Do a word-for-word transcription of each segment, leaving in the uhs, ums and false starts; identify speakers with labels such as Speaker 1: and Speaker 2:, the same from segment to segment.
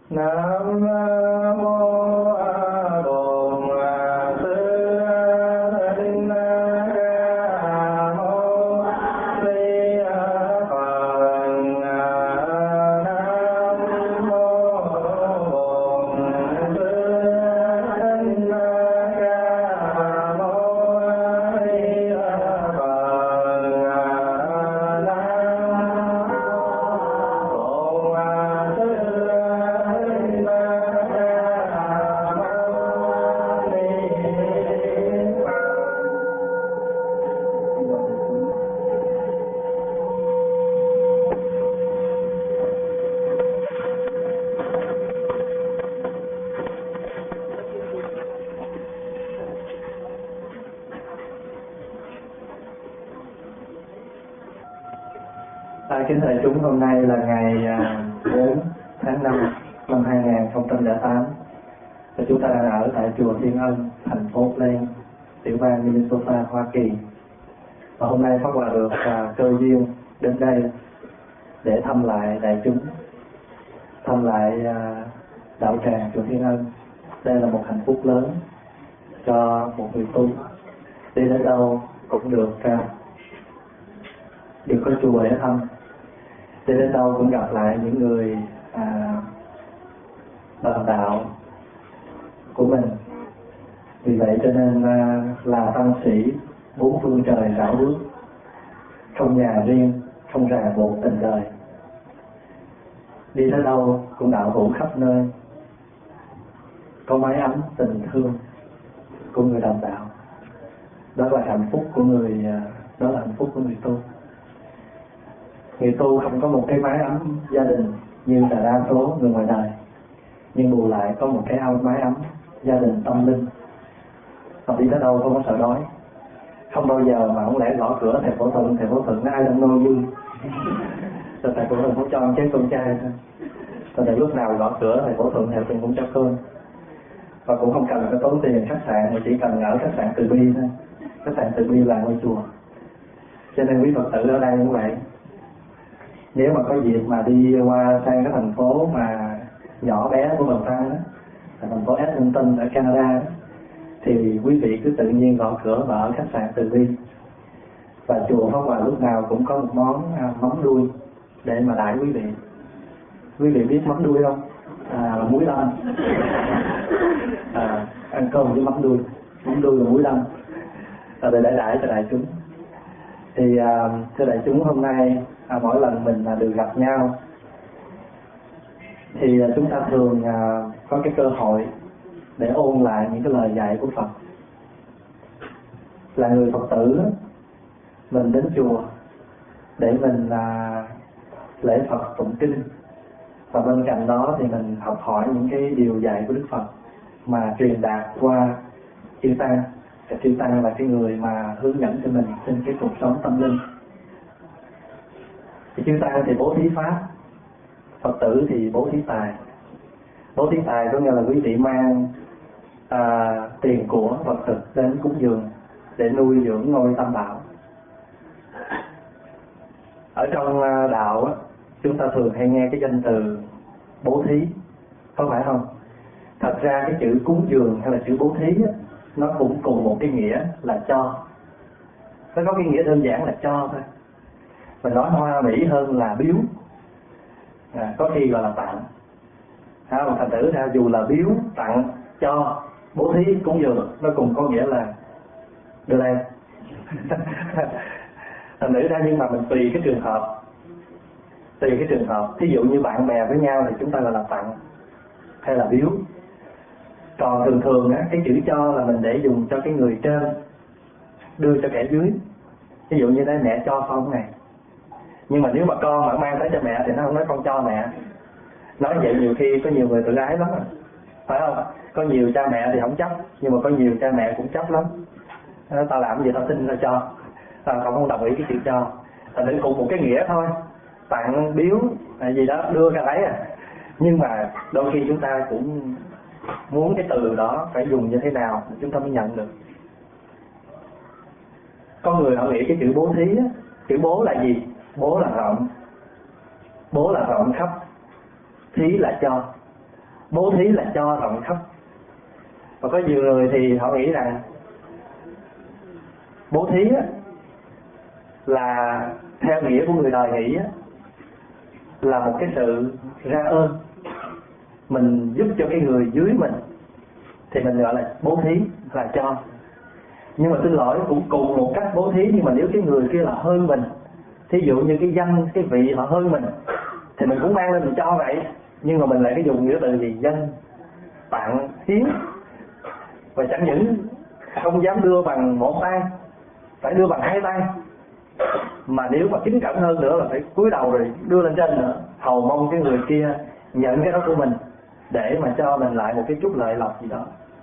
Speaker 1: Nam mô Bổn Sư Thích Ca Mâu Ni Phật. Nam mô Bổn Sư Thích Ca Mâu Ni À, kính thầy chúng, hôm nay là ngày bốn tháng năm năm hai nghìn không trăm lẻ tám và chúng ta đang ở tại chùa Thiên Ân, thành phố Plain, tiểu bang Minnesota, Hoa Kỳ. Và hôm nay Pháp Hòa được à, cơ duyên đến đây để thăm lại đại chúng, thăm lại à, đạo tràng chùa Thiên Ân. Đây là một hạnh phúc lớn cho một người tu, đi đến đâu cũng được à, được có chùa để thăm, đi đến đâu cũng gặp lại những người à, đồng đạo của mình. Vì vậy cho nên à, là tăng sĩ bốn phương trời rảo bước, không nhà riêng, không ràng buộc tình đời, đi đến đâu cũng đạo hữu khắp nơi, có mái ấm tình thương của người đồng đạo. Đó là hạnh phúc của người, đó là hạnh phúc của người tu. Người tu không có một cái mái ấm gia đình như là đa số người ngoài đời, nhưng bù lại có một cái áo mái ấm gia đình tâm linh. Họ đi tới đâu không có sợ đói, không bao giờ mà không lẽ gõ cửa thầy Phổ Thuận, thầy Phổ Thuận ai đang nô vui rồi thầy Phổ Thuận cũng cho chế con trai thôi. Rồi thầy lúc nào gõ cửa thầy Phổ Thuận thầy Thuận cũng cho cơm, và cũng không cần phải tốn tiền khách sạn, mà chỉ cần ở khách sạn Từ Bi thôi. Khách sạn Từ Bi là ngôi chùa. Cho nên quý Phật tử ở đây cũng vậy. Nếu mà có dịp mà đi qua sang cái thành phố mà nhỏ bé của Bần Tăng đó, là thành phố Edmonton ở Canada đó, thì quý vị cứ tự nhiên gõ cửa và ở khách sạn Từ Bi. Và chùa Pháp Hòa lúc nào cũng có một món à, mắm đuôi để mà đãi quý vị. Quý vị biết mắm đuôi không? À, là muối đâm. À, ăn cơm với mắm đuôi, mắm đuôi là muối đâm. À, để đãi đãi cho đại chúng. Thì à, thưa đại chúng, hôm nay à, mỗi lần mình à, được gặp nhau thì à, chúng ta thường à, có cái cơ hội để ôn lại những cái lời dạy của Phật. Là người Phật tử, mình đến chùa để mình à, lễ Phật tụng kinh, và bên cạnh đó thì mình học hỏi những cái điều dạy của Đức Phật mà truyền đạt qua chư Tăng. Và chư Tăng là cái người mà hướng dẫn cho mình trên cái cuộc sống tâm linh. Thì chư Tăng thì bố thí pháp, Phật tử thì bố thí tài. Bố thí tài có nghĩa là quý vị mang à, tiền của vật thực đến cúng dường để nuôi dưỡng ngôi Tam Bảo. Ở trong đạo á, chúng ta thường hay nghe cái danh từ bố thí, có phải không? Thật ra cái chữ cúng dường hay là chữ bố thí á, nó cũng cùng một cái nghĩa là cho. Nó có cái nghĩa đơn giản là cho thôi. Mình nói hoa mỹ hơn là biếu, à, có khi gọi là tặng. À, mà thành thử ra dù là biếu, tặng, cho, bố thí, cúng dường, nó cùng có nghĩa là đưa đây. Thành thử ra nhưng mà mình tùy cái trường hợp, tùy cái trường hợp. Thí dụ như bạn bè với nhau thì chúng ta gọi là tặng hay là biếu. Còn thường thường á, cái chữ cho là mình để dùng cho cái người trên đưa cho kẻ dưới. Ví dụ như đây mẹ cho con này, nhưng mà nếu mà con mà mang tới cho mẹ thì nó không nói con cho mẹ. Nói vậy nhiều khi có nhiều người tự ái lắm, phải không? Có nhiều cha mẹ thì không chấp, nhưng mà có nhiều cha mẹ cũng chấp lắm. Nó tao làm gì tao xin tao cho, tao không đồng ý cái chữ cho. Thành nên cùng một cái nghĩa thôi, tặng, biếu hay gì đó, đưa ra đấy à. Nhưng mà đôi khi chúng ta cũng muốn cái từ đó phải dùng như thế nào chúng ta mới nhận được. Có người họ nghĩ cái chữ bố thí á, chữ bố là gì? Bố là rộng, bố là rộng khắp, thí là cho. Bố thí là cho rộng khắp. Và có nhiều người thì họ nghĩ rằng bố thí á, là theo nghĩa của người đời nghĩ á, là một cái sự ra ơn. Mình giúp cho cái người dưới mình thì mình gọi là bố thí, là cho. Nhưng mà xin lỗi, cũng cùng một cách bố thí, nhưng mà nếu cái người kia là hơn mình, thí dụ như cái danh, cái vị họ hơn mình, thì mình cũng mang lên mình cho vậy. Nhưng mà mình lại cái dùng nghĩa từ gì? Dân, tặng, hiến. Và chẳng những không dám đưa bằng một tay, phải đưa bằng hai tay. Mà nếu mà kính cẩn hơn nữa là phải cúi đầu rồi đưa lên trên nữa, hầu mong cái người kia nhận cái đó của mình, để mà cho mình lại một cái chút lợi lộc gì đó.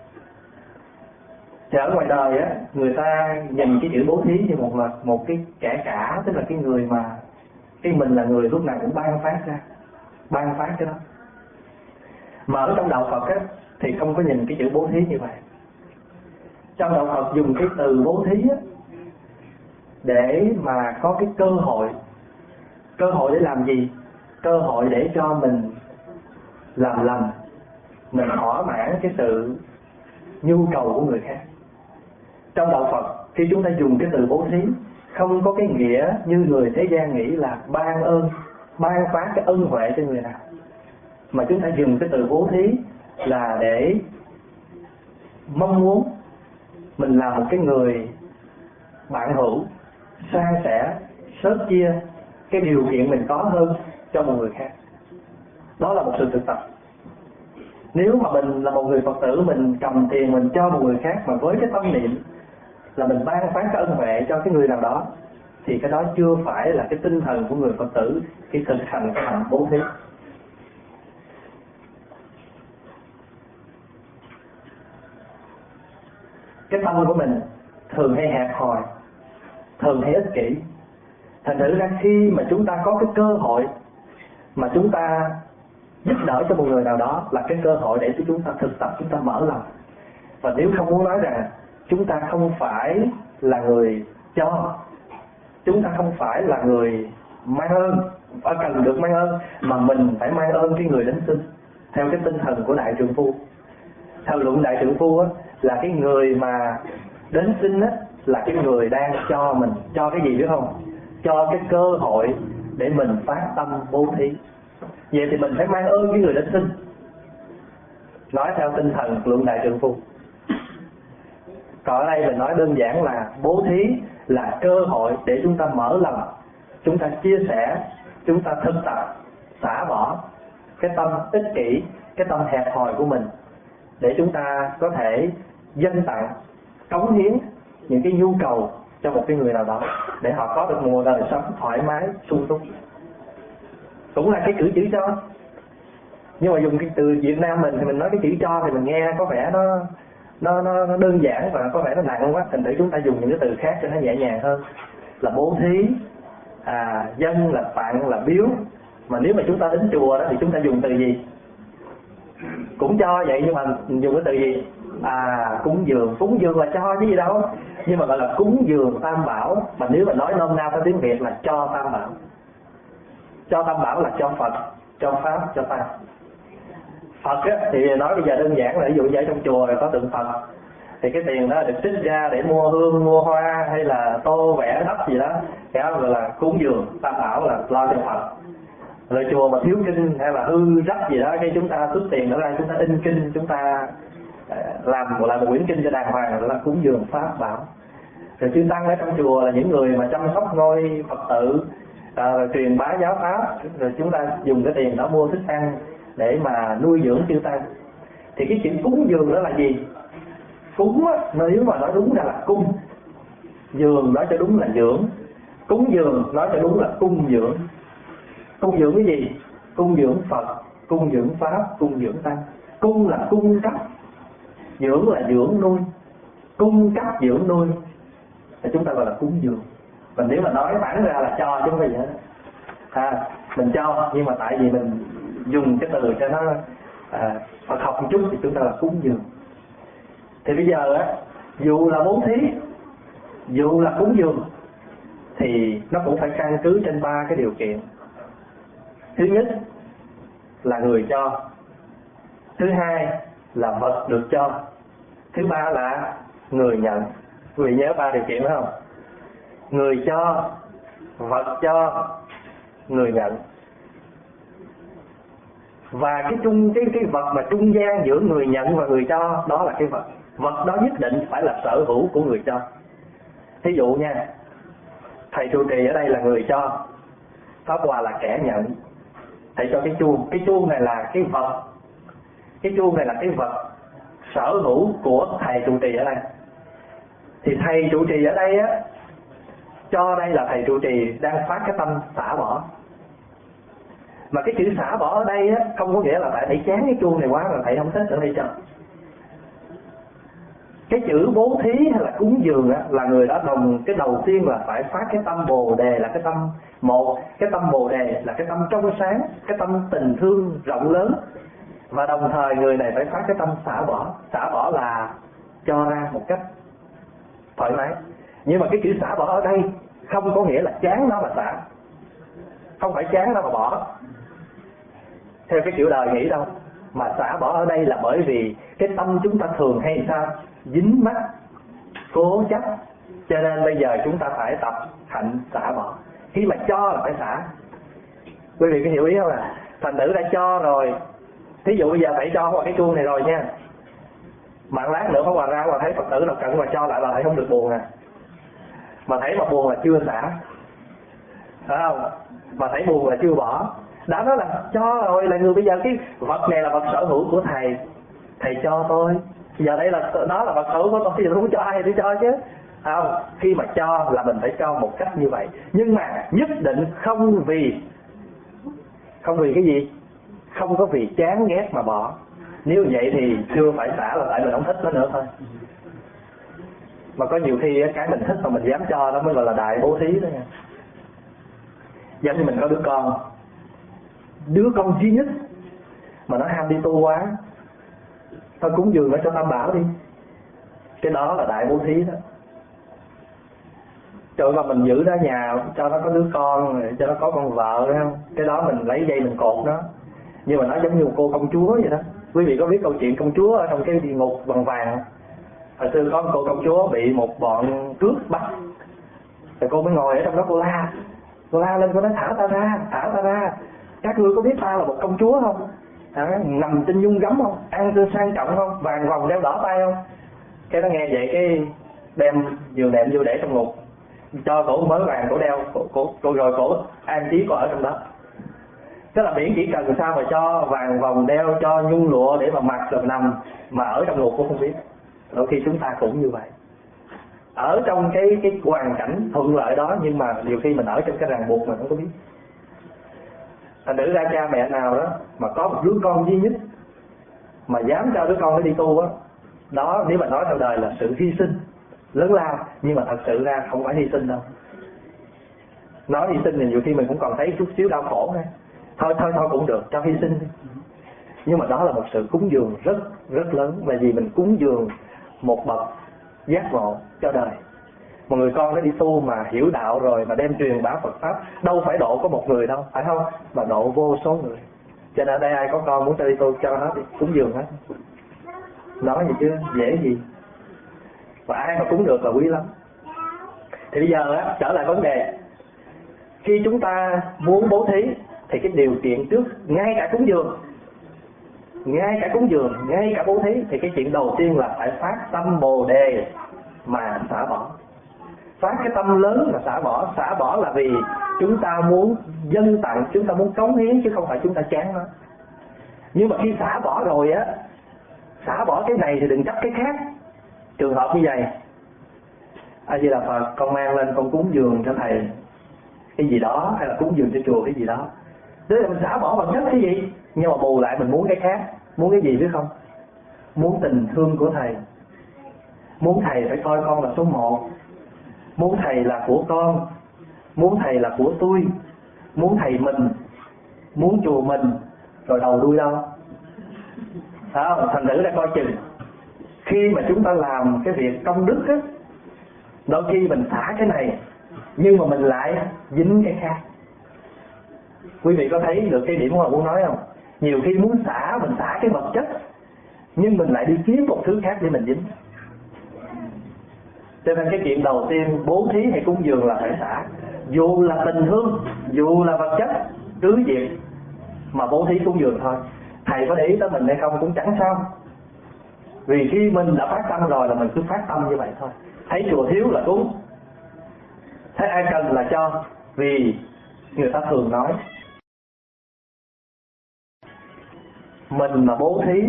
Speaker 1: Thì ở ngoài đời á, người ta nhìn cái chữ bố thí như một là một cái kẻ cả, tức là cái người mà cái mình là người lúc nào cũng ban phát ra, ban phát cái đó. Mà ở trong đạo Phật á, thì không có nhìn cái chữ bố thí như vậy. Trong đạo Phật dùng cái từ bố thí á, để mà có cái cơ hội. Cơ hội để làm gì? Cơ hội để cho mình làm lành, mình thỏa mãn cái sự nhu cầu của người khác. Trong đạo Phật, khi chúng ta dùng cái từ bố thí, không có cái nghĩa như người thế gian nghĩ là ban ơn, ban phát cái ân huệ cho người nào. Mà chúng ta dùng cái từ bố thí là để mong muốn mình là một cái người bạn hữu, san sẻ, sớt chia cái điều kiện mình có hơn cho một người khác. Đó là một sự thực tập. Nếu mà mình là một người Phật tử, mình cầm tiền mình cho một người khác mà với cái tâm niệm là mình ban phát cái ân huệ cho cái người nào đó, thì cái đó chưa phải là cái tinh thần của người Phật tử khi thực hành cái hành bố thí. Cái tâm của mình thường hay hẹp hòi, thường hay ích kỷ. Thành thử ra khi mà chúng ta có cái cơ hội mà chúng ta giúp đỡ cho một người nào đó, là cái cơ hội để cho chúng ta thực tập, chúng ta mở lòng. Và nếu không muốn nói rằng chúng ta không phải là người cho, chúng ta không phải là người mang ơn, phải cần được mang ơn, mà mình phải mang ơn cái người đến xin, theo cái tinh thần của Đại Trượng Phu. Theo luận Đại Trượng Phu á, là cái người mà đến xin á, là cái người đang cho mình. Cho cái gì biết không? Cho cái cơ hội để mình phát tâm bố thí. Vậy thì mình phải mang ơn cái người đến xin. Nói theo tinh thần luận Đại Trượng Phu. Còn ở đây mình nói đơn giản là bố thí là cơ hội để chúng ta mở lòng, chúng ta chia sẻ, chúng ta thực tập, xả bỏ cái tâm ích kỷ, cái tâm hẹp hòi của mình, để chúng ta có thể dâng tặng, cống hiến những cái nhu cầu cho một cái người nào đó, để họ có được một đời sống thoải mái, sung túc. Cũng là cái cử chỉ cho. Nhưng mà dùng cái từ Việt Nam mình thì mình nói cái chữ cho thì mình nghe có vẻ nó nó nó, nó đơn giản và có vẻ nó nặng quá. Thành thử chúng ta dùng những cái từ khác cho nó nhẹ nhàng hơn, là bố thí, à, dân, là tặng, là biếu. Mà nếu mà chúng ta đến chùa đó thì chúng ta dùng từ gì? Cũng cho vậy, nhưng mà dùng cái từ gì? À, cúng dường. Cúng dường là cho chứ gì đâu. Nhưng mà gọi là cúng dường Tam Bảo. Mà nếu mà nói nôm na theo tiếng Việt là cho Tam Bảo. Cho Tam Bảo là cho Phật, cho Pháp, cho Tăng. Phật á, thì nói bây giờ đơn giản là ví dụ như ở trong chùa có tượng Phật, thì cái tiền đó được trích ra để mua hương, mua hoa hay là tô vẽ đất gì đó, cái đó gọi là cúng dường. Tam Bảo là lo cho Phật. Rồi chùa mà thiếu kinh hay là hư rách gì đó, cái chúng ta xuất tiền đó ra, chúng ta in kinh, chúng ta làm một là một quyển kinh cho đàng hoàng, là cúng dường Pháp Bảo. Rồi chư tăng ở trong chùa là những người mà chăm sóc ngôi Phật tử, à, rồi truyền bá giáo pháp, rồi chúng ta dùng cái tiền đó mua thức ăn để mà nuôi dưỡng chư tăng. Thì cái chữ cúng dường đó là gì? Cúng á, nếu mà nói đúng ra là cung, dường nói cho đúng là dưỡng, cúng dường nói cho đúng là cung dưỡng. Cung dưỡng cái gì? Cung dưỡng Phật, cung dưỡng Pháp, cung dưỡng Tăng. Cung là cung cấp, dưỡng là dưỡng nuôi, cung cấp dưỡng nuôi thì chúng ta gọi là cúng dường. Và nếu mà nói bản ra là cho chứ không phải vậy. À, mình cho, nhưng mà tại vì mình dùng cái từ cho nó à, Phật học một chút thì chúng ta là cúng dường. Thì bây giờ á, dù là bố thí, dù là cúng dường, thì nó cũng phải căn cứ trên ba cái điều kiện. Thứ nhất là người cho,
Speaker 2: thứ hai là vật được cho, thứ ba là người nhận. Quý vị nhớ ba điều kiện phải không? Người cho, vật cho, người nhận. Và cái trung cái cái vật mà trung gian giữa người nhận và người cho đó là cái vật. Vật đó nhất định phải là sở hữu của người cho. Thí dụ nha, thầy trụ trì ở đây là người cho, Pháp Hòa là kẻ nhận. Thầy cho cái chuông, cái chuông này là cái vật, cái chuông này là cái vật sở hữu của thầy trụ trì ở đây. Thì thầy trụ trì ở đây á, cho đây là thầy trụ trì đang phát cái tâm xả bỏ. Mà cái chữ xả bỏ ở đây á, không có nghĩa là tại thầy chán cái chuông này quá mà thầy không thích ở đây cho. Cái chữ bố thí hay là cúng dường á, là người đó đồng cái đầu tiên là phải phát cái tâm bồ đề, là cái tâm một, cái tâm bồ đề là cái tâm trong sáng, cái tâm tình thương rộng lớn. Và đồng thời người này phải phát cái tâm xả bỏ. Xả bỏ là cho ra một cách thoải mái. Nhưng mà cái chữ xả bỏ ở đây không có nghĩa là chán nó mà xả, không phải chán nó mà bỏ theo cái kiểu đời nghĩ đâu. Mà xả bỏ ở đây là bởi vì cái tâm chúng ta thường hay sao? Dính mắc, cố chấp. Cho nên bây giờ chúng ta phải tập hạnh xả bỏ. Khi mà cho là phải xả. Quý vị có hiểu ý không ạ? À? Thành tử đã cho rồi. Thí dụ bây giờ thầy cho qua cái chuông này rồi nha, bạn lát nữa Pháp Hòa ra và thấy Phật tử nào cần mà cho lại là thầy không được buồn à. Mà thấy mà buồn là chưa xả, phải không? Mà thấy buồn là chưa bỏ. Đã nói là cho rồi, là người bây giờ cái vật này là vật sở hữu của thầy, thầy cho tôi. Giờ đây là đó là vật sở hữu của tôi, thì tôi không cho ai thì cho chứ. Không, khi mà cho là mình phải cho một cách như vậy. Nhưng mà nhất định không vì không vì cái gì? Không có vì chán ghét mà bỏ. Nếu vậy thì chưa phải xả, là tại mình không thích nó nữa thôi. Mà có nhiều khi cái mình thích mà mình dám cho đó mới gọi là đại bố thí đó nha. Giống như mình có đứa con, đứa con duy nhất mà nó ham đi tu quá, thôi cúng dường nó cho Tam Bảo đi. Cái đó là đại bố thí đó. Trời mà mình giữ nó ở nhà cho nó có đứa con, cho nó có con vợ đấy không? Cái đó mình lấy dây mình cột nó. Nhưng mà nó giống như một cô công chúa vậy đó. Quý vị có biết câu chuyện công chúa ở trong cái địa ngục bằng vàng? Hồi xưa có một cô công chúa bị một bọn cướp bắt, rồi cô mới ngồi ở trong đó cô la, cô la lên cô nói thả ta ra, thả ta ra. Các ngươi có biết ta là một công chúa không? À, nằm trên nhung gấm không? Ăn chơi sang trọng không? Vàng vòng đeo đỏ tay không? Cái nó nghe vậy cái đem giường nệm vô để trong ngục, cho cổ mới vàng cổ đeo, cổ, cổ, cổ rồi cổ an trí cổ ở trong đó. Tức là biển chỉ cần sao mà cho vàng vòng đeo, cho nhung lụa để mà mặc rồi nằm, mà ở trong ngục cũng không biết. Đôi khi chúng ta cũng như vậy, ở trong cái cái hoàn cảnh thuận lợi đó, nhưng mà nhiều khi mình ở trong cái ràng buộc mình không có biết. Thành thử ra cha mẹ nào đó mà có một đứa con duy nhất mà dám cho đứa con nó đi tu á, đó, đó nếu mà nói theo đời là sự hy sinh lớn lao. Nhưng mà thật sự ra không phải hy sinh đâu. Nói hy sinh thì nhiều khi mình cũng còn thấy chút xíu đau khổ thôi. Thôi thôi thôi cũng được, cho hy sinh đi. Nhưng mà đó là một sự cúng dường rất rất lớn. Bởi vì mình cúng dường một bậc giác ngộ cho đời. Một người con nó đi tu mà hiểu đạo rồi mà đem truyền bá Phật Pháp, đâu phải độ có một người đâu, phải không? Mà độ vô số người. Cho nên đây ai có con muốn cho đi tu cho hết đi, cúng dường hết. Nói gì chứ, dễ gì. Và ai mà cúng được là quý lắm. Thì bây giờ á, trở lại vấn đề. Khi chúng ta muốn bố thí thì cái điều kiện trước, ngay cả cúng dường, ngay cả cúng dường, ngay cả bố thí, thì cái chuyện đầu tiên là phải phát tâm bồ đề mà xả bỏ. Phát cái tâm lớn mà xả bỏ. Xả bỏ là vì chúng ta muốn dâng tặng, chúng ta muốn cống hiến, chứ không phải chúng ta chán nó. Nhưng mà khi xả bỏ rồi á, xả bỏ cái này thì đừng chấp cái khác. Trường hợp như vậy, A Di Đà Phật, con mang lên con cúng dường cho thầy cái gì đó, hay là cúng dường cho chùa cái gì đó, tức là mình xả bỏ bằng chất cái gì, nhưng mà bù lại mình muốn cái khác. Muốn cái gì biết không? Muốn tình thương của thầy, muốn thầy phải coi con là số một, muốn thầy là của con, muốn thầy là của tôi, muốn thầy mình, muốn chùa mình, rồi đầu đuôi đâu. À, thành thử ra coi chừng. Khi mà chúng ta làm cái việc công đức á, đôi khi mình xả cái này nhưng mà mình lại dính cái khác. Quý vị có thấy được cái điểm mà muốn nói không? Nhiều khi muốn xả, mình xả cái vật chất, nhưng mình lại đi kiếm một thứ khác để mình dính. Cho nên cái chuyện đầu tiên bố thí hay cúng dường là phải xả. Dù là tình thương, dù là vật chất, cứ việc mà bố thí cúng dường thôi. Thầy có để ý tới mình hay không cũng chẳng sao. Vì khi mình đã phát tâm rồi là mình cứ phát tâm như vậy thôi. Thấy chùa thiếu là cúng, thấy ai cần là cho. Vì người ta thường nói mình mà bố thí,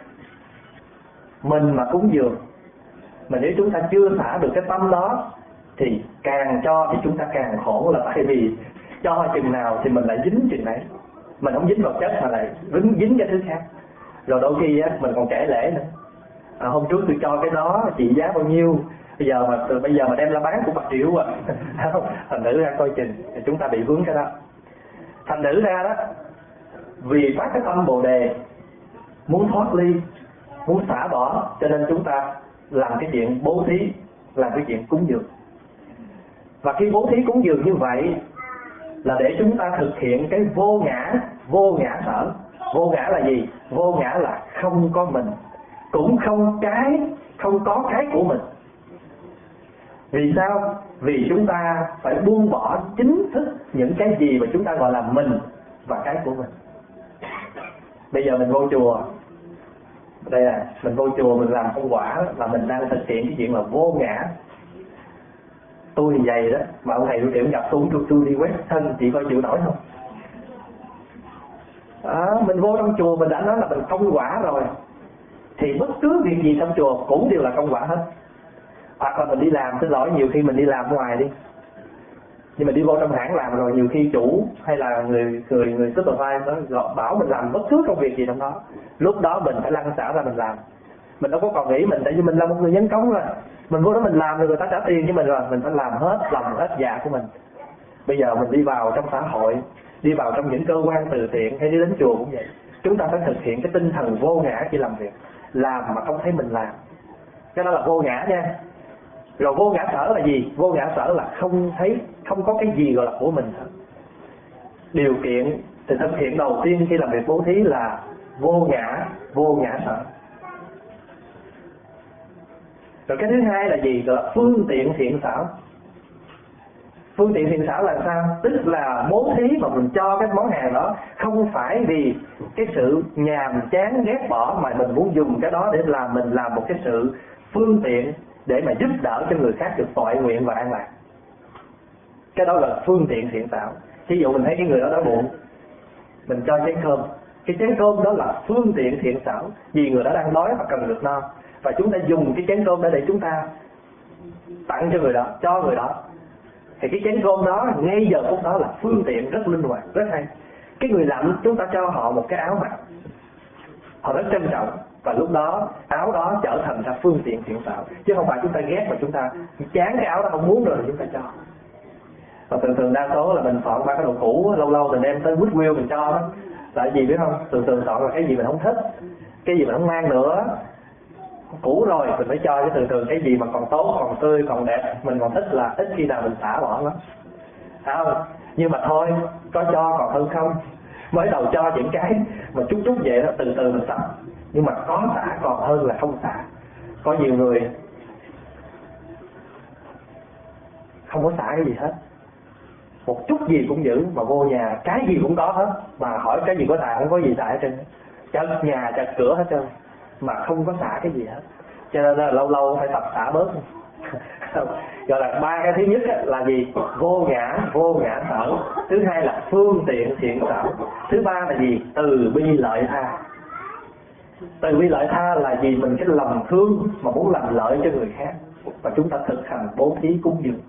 Speaker 2: mình mà cúng dường, mà nếu chúng ta chưa xả được cái tâm đó thì càng cho thì chúng ta càng khổ. Là tại vì cho chừng nào thì mình lại dính chừng đấy. Mình không dính vật chất mà lại dính, dính cái thứ khác. Rồi đôi khi á, mình còn kể lễ nữa. À, hôm trước tôi cho cái đó trị giá bao nhiêu, bây giờ mà từ bây giờ mà đem ra bán cũng bạc triệu à. Thành nữ ra coi chừng thì chúng ta bị vướng cái đó. Thành nữ ra đó, vì phát cái tâm Bồ Đề, muốn thoát ly, muốn xả bỏ, cho nên chúng ta làm cái chuyện bố thí, làm cái chuyện cúng dường. Và khi bố thí cúng dường như vậy là để chúng ta thực hiện cái vô ngã, vô ngã sở. Vô ngã là gì? Vô ngã là không có mình, cũng không cái, không có cái của mình. Vì sao? Vì chúng ta phải buông bỏ chính thức những cái gì mà chúng ta gọi là mình và cái của mình. Bây giờ mình vô chùa, đây là mình vô chùa mình làm công quả là mình đang thực hiện cái chuyện là vô ngã. Tôi thì vậy đó, mà ông thầy tôi tiệm gặp tôi, tôi, tôi đi quét thân, chị coi chịu nổi không? À, mình vô trong chùa mình đã nói là mình công quả rồi, thì bất cứ việc gì trong chùa cũng đều là công quả hết. Hoặc là mình đi làm, xin lỗi, nhiều khi mình đi làm ngoài đi, nhưng mà đi vô trong hãng làm rồi, nhiều khi chủ hay là người người người supervisor đó bảo mình làm bất cứ công việc gì trong đó, lúc đó mình phải lăn xả ra mình làm. Mình đâu có còn nghĩ mình, tại vì mình là một người nhân công rồi, mình vô đó mình làm rồi người ta trả tiền cho mình rồi, mình phải làm hết lòng hết dạ của mình. Bây giờ mình đi vào trong xã hội, đi vào trong những cơ quan từ thiện hay đi đến chùa cũng vậy, chúng ta phải thực hiện cái tinh thần vô ngã khi làm việc, làm mà không thấy mình làm, cái đó là vô ngã nha. Rồi vô ngã sở là gì? Vô ngã sở là không thấy, không có cái gì gọi là của mình hết. Điều kiện thì thực hiện đầu tiên khi làm việc bố thí là vô ngã, vô ngã sở. Rồi cái thứ hai là gì? Gọi là phương tiện thiện xảo. Phương tiện thiện xảo là sao? Tức là bố thí mà mình cho cái món hàng đó không phải vì cái sự nhàm chán ghét bỏ, mà mình muốn dùng cái đó để làm mình làm một cái sự phương tiện để mà giúp đỡ cho người khác được toại nguyện và an lạc. Cái đó là phương tiện thiện xảo. Ví dụ mình thấy cái người đó đói bụng, mình cho chén cơm. Cái chén cơm đó là phương tiện thiện xảo, vì người đó đang đói và cần được no, và chúng ta dùng cái chén cơm đó để chúng ta tặng cho người đó, cho người đó. Thì cái chén cơm đó ngay giờ phút đó là phương tiện rất linh hoạt, rất hay. Cái người lạnh chúng ta cho họ một cái áo mặc, họ rất trân trọng, và lúc đó áo đó trở thành ra phương tiện thiện xảo, chứ không phải chúng ta ghét mà chúng ta chán cái áo đó không muốn rồi chúng ta cho. Và thường thường đa số là mình soạn ba cái đồ cũ, lâu lâu mình đem tới Goodwill mình cho đó. Tại vì biết không, thường thường soạn là cái gì mình không thích, cái gì mình không mang nữa, cũ rồi mình phải cho. Chứ thường thường cái gì mà còn tốt, còn tươi, còn đẹp mình còn thích là ít khi nào mình xả bỏ lắm, phải không? Nhưng mà thôi, có cho còn hơn không. Mới đầu cho những cái mà chút chút vậy đó, từ từ mình xả. Nhưng mà có xả còn hơn là không xả. Có nhiều người không có xả cái gì hết, một chút gì cũng giữ, mà vô nhà cái gì cũng có hết, mà hỏi cái gì có xả, không có gì xả hết trơn, chật nhà chật cửa hết trơn, mà không có xả cái gì hết. Cho nên là lâu lâu phải tập xả bớt. Gọi là ba cái thứ nhất là gì? Vô ngã, vô ngã sở. Thứ hai là phương tiện thiện xảo. Thứ ba là gì? Từ bi lợi tha. Từ bi lợi tha là gì? Mình cái lòng thương mà muốn làm lợi cho người khác, và chúng ta thực hành bố thí cúng dường.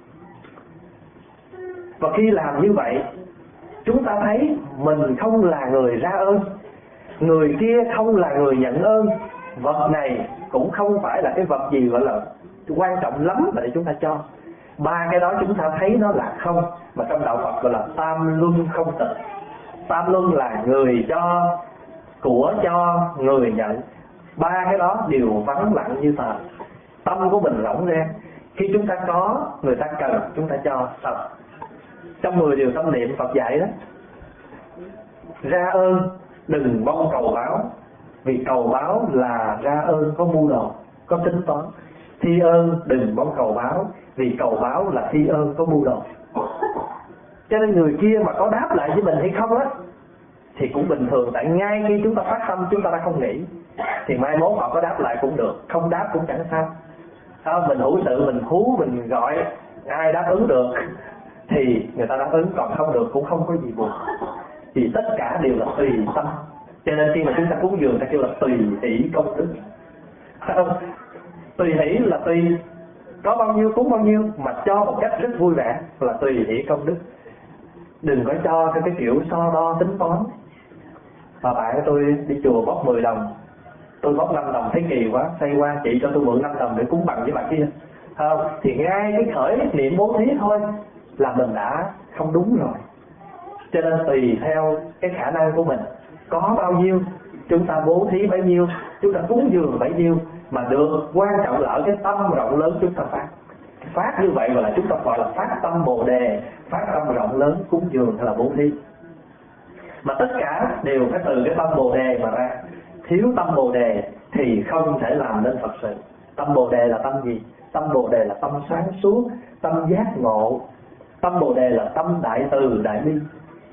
Speaker 2: Và khi làm như vậy, chúng ta thấy mình không là người ra ơn, người kia không là người nhận ơn, vật này cũng không phải là cái vật gì gọi là quan trọng lắm mà để chúng ta cho. Ba cái đó chúng ta thấy nó là không, mà trong đạo Phật gọi là tam luân không tịch. Tam luân là người cho, của cho, người nhận. Ba cái đó đều vắng lặng như tờ. Tâm của mình rỗng ra. Khi chúng ta có, người ta cần, chúng ta cho. Thật. Trong mười điều tâm niệm Phật dạy đó, ra ơn đừng mong cầu báo, vì cầu báo là ra ơn có mưu đồ, có tính toán. Thi ơn đừng mong cầu báo, vì cầu báo là thi ơn có mưu đồ. Cho nên người kia mà có đáp lại với mình hay không á thì cũng bình thường, tại ngay khi chúng ta phát tâm chúng ta đã không nghĩ, thì mai mốt họ có đáp lại cũng được, không đáp cũng chẳng sao. À, mình hữu sự, mình hú, mình gọi ai đáp ứng được thì người ta đáp ứng, còn không được cũng không có gì buồn, vì tất cả đều là tùy tâm. Cho nên khi mà chúng ta cúng dường ta kêu là tùy hỷ công đức. Không, tùy hỷ là tùy có bao nhiêu cúng bao nhiêu, mà cho một cách rất vui vẻ là tùy hỷ công đức. Đừng có cho theo cái kiểu so đo tính toán. Mà bạn của tôi đi chùa bóc mười đồng, tôi bóc năm đồng thấy kỳ quá, say qua chị cho tôi mượn năm đồng để cúng bằng với bạn kia. Không, thì ngay cái khởi niệm bố thí thôi là mình đã không đúng rồi. Cho nên tùy theo cái khả năng của mình, có bao nhiêu chúng ta bố thí bấy nhiêu, chúng ta cúng dường bấy nhiêu, mà được quan trọng là ở cái tâm rộng lớn chúng ta phát. Phát như vậy gọi là chúng ta gọi là phát tâm Bồ Đề, phát tâm rộng lớn cúng dường hay là bố thí. Mà tất cả đều phải từ cái tâm Bồ Đề mà ra. Thiếu tâm Bồ Đề thì không thể làm nên Phật sự. Tâm Bồ Đề là tâm gì? Tâm Bồ Đề là tâm sáng suốt, tâm giác ngộ. Tâm Bồ Đề là tâm đại từ đại bi.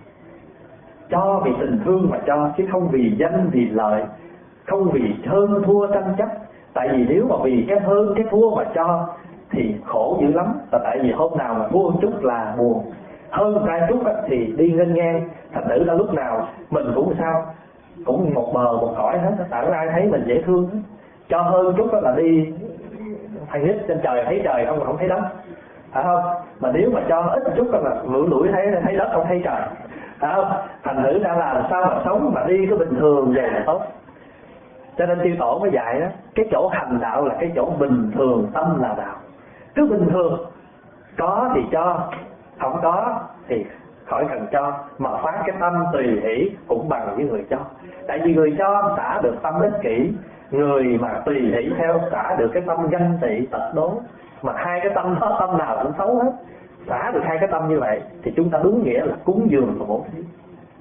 Speaker 2: Cho vì tình thương mà cho, chứ không vì danh vì lợi, không vì hơn thua tranh chấp. Tại vì nếu mà vì cái hơn cái thua mà cho thì khổ dữ lắm. Là tại vì hôm nào mà thua chút là buồn, hơn ra chút thì đi nghênh ngang. Thành thử ra lúc nào mình cũng sao, cũng một bờ một cõi hết, tại ai thấy mình dễ thương. Cho hơn chút là đi thằng nít trên trời thấy trời không, không thấy đất, phải không? Mà nếu mà cho ít chút là lủi lủi thấy thấy đất không thấy trời, phải không? Thành thử ra làm sao mà sống mà đi có bình thường vậy là tốt. Cho nên chư tổ mới dạy đó, cái chỗ hành đạo là cái chỗ bình thường, tâm là đạo. Cứ bình thường, có thì cho, không có thì khỏi cần cho, mà phát cái tâm tùy hỷ cũng bằng với người cho. Tại vì người cho xả được tâm ích kỷ, người mà tùy hỷ theo xả được cái tâm ganh tị tật đố. Mà hai cái tâm đó tâm nào cũng xấu hết, xả được hai cái tâm như vậy thì chúng ta đúng nghĩa là cúng dường và bố thí.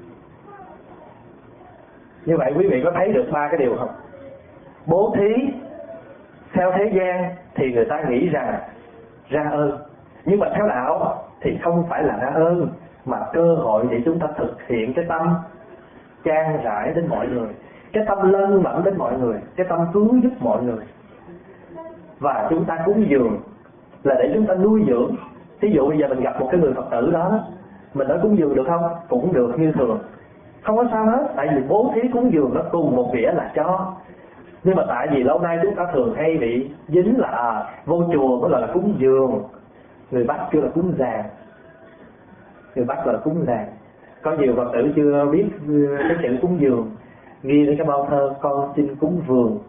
Speaker 2: Như vậy quý vị có thấy được ba cái điều không? Bố thí theo thế gian thì người ta nghĩ rằng ra ơn, nhưng mà theo đạo thì không phải là ra ơn, mà cơ hội để chúng ta thực hiện cái tâm chan rãi đến mọi người, cái tâm lân mẫn đến mọi người, cái tâm cứu giúp mọi người. Và chúng ta cúng dường là để chúng ta nuôi dưỡng. Thí dụ bây giờ mình gặp một cái người Phật tử đó, mình nói cúng dường được không? Cũng được như thường, không có sao hết. Tại vì bố thí cúng dường nó cùng một nghĩa là cho. Nhưng mà tại vì lâu nay chúng ta thường hay bị dính là à, vô chùa mới là cúng dường, người Bắc kêu là cúng giàng, người Bắc gọi là cúng giàng. Có nhiều Phật tử chưa biết cái chữ cúng dường, ghi lên cái bao thơ con xin cúng vườn.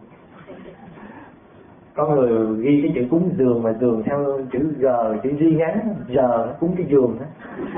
Speaker 2: Có người ghi cái chữ cúng dường mà dường theo chữ G, chữ G ngắn, giờ cúng cái giường đó.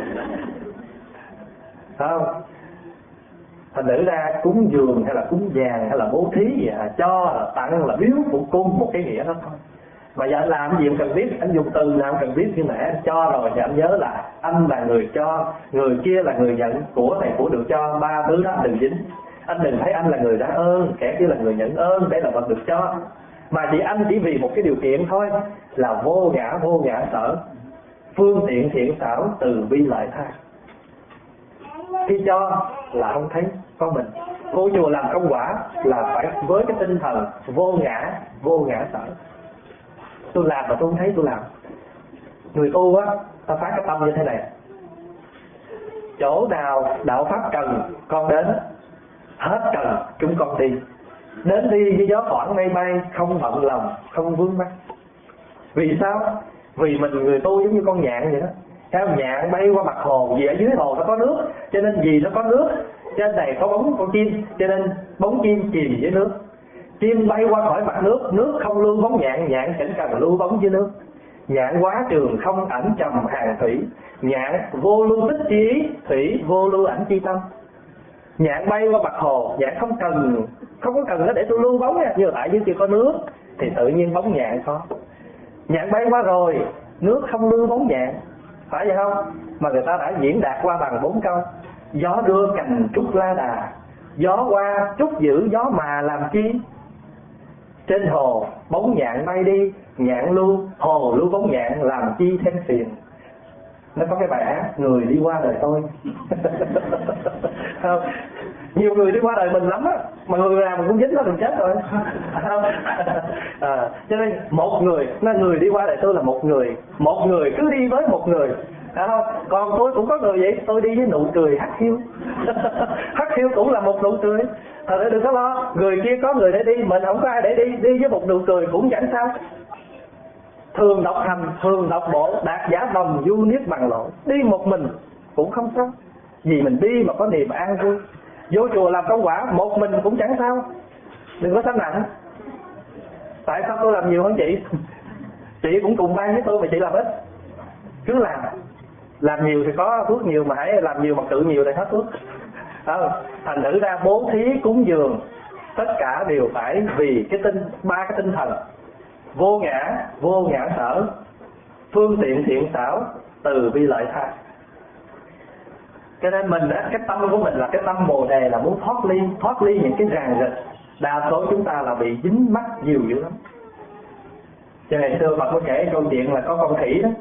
Speaker 2: Không? Thành thử ra cúng dường hay là cúng vàng hay là bố thí gì à, cho là tặng là biếu cũng cùng một cái nghĩa đó thôi. Mà giờ anh làm gì không cần biết, anh dùng từ nào không cần biết, nhưng mà anh cho rồi thì anh nhớ là anh là người cho, người kia là người nhận, của này của được cho, ba thứ đó đừng dính. Anh đừng thấy anh là người đã ơn, kẻ kia là người nhận ơn, để là vật được cho. Mà chỉ anh chỉ vì một cái điều kiện thôi là vô ngã vô ngã sở, phương tiện thiện xảo, từ bi lợi tha. Khi cho là không thấy có mình. Cô chùa làm công quả là phải với cái tinh thần vô ngã vô ngã sở. Tôi làm mà tôi không thấy tôi làm. Người tu á, ta phát cái tâm như thế này: chỗ nào đạo pháp cần con đến, hết cần chúng con đi. Đến đi với gió thoảng mây bay, không bận lòng, không vướng mắc. Vì sao? Vì mình người tu giống như con nhạn vậy đó. Theo nhạn bay qua mặt hồ, vì ở dưới hồ nó có nước, cho nên vì nó có nước, trên này có bóng con chim, cho nên bóng chim chìm dưới nước. Chim bay qua khỏi mặt nước, nước không lưu bóng nhạn, nhạn chẳng cần lưu bóng dưới nước. Nhạn quá trường không ảnh trầm hàng thủy, nhạn vô lưu tích chi ý, thủy vô lưu ảnh chi tâm. Nhạn bay qua mặt hồ, nhạn không cần, không có cần nó để tôi lưu bóng nha, nhưng tại dưới kia có nước thì tự nhiên bóng nhạn có. Nhạn bay qua rồi, nước không lưu bóng nhạn, phải vậy không? Mà người ta đã diễn đạt qua bằng bốn câu: gió đưa cành trúc la đà, Gió qua trút giữ gió mà làm chi, trên hồ bóng nhạn bay đi, nhạn lưu hồ lưu bóng nhạn làm chi thêm phiền. Nó có cái bài hát người đi qua đời tôi. Không? Nhiều người đi qua đời mình lắm á, mà người nào mình cũng dính nó mình chết rồi. Không? À, cho nên một người, nó người đi qua đời tôi là một người, một người cứ đi với một người. Không? Còn tôi cũng có người vậy, tôi đi với nụ cười hắt hiu. Hắt hiu cũng là một nụ cười. Thật ra đừng có lo, người kia có người để đi, mình không có ai để đi, đi với một nụ cười cũng chẳng sao. Thường độc hành, thường độc bộ, đạt giả đồng du niết bằng lộ. Đi một mình cũng không sao, vì mình đi mà có niềm an vui. Vô chùa làm công quả một mình cũng chẳng sao, đừng có sánh nặng. Tại sao tôi làm nhiều hơn chị? Chị cũng cùng ban với tôi mà chị làm ít. Cứ làm, làm nhiều thì có phước nhiều, mà hãy làm nhiều mà tự nhiều thì hết phước. À, thành thử ra bố thí cúng dường tất cả đều phải vì cái tinh ba cái tinh thần: vô ngã, vô ngã sở, phương tiện thiện xảo, từ bi lợi tha. Cho nên mình á, cái tâm của mình là cái tâm bồ đề, là muốn thoát ly, thoát ly những cái ràng rịch. Đa số chúng ta là bị dính mắc nhiều dữ lắm. Cho ngày xưa Phật có kể câu chuyện là có con khỉ đó,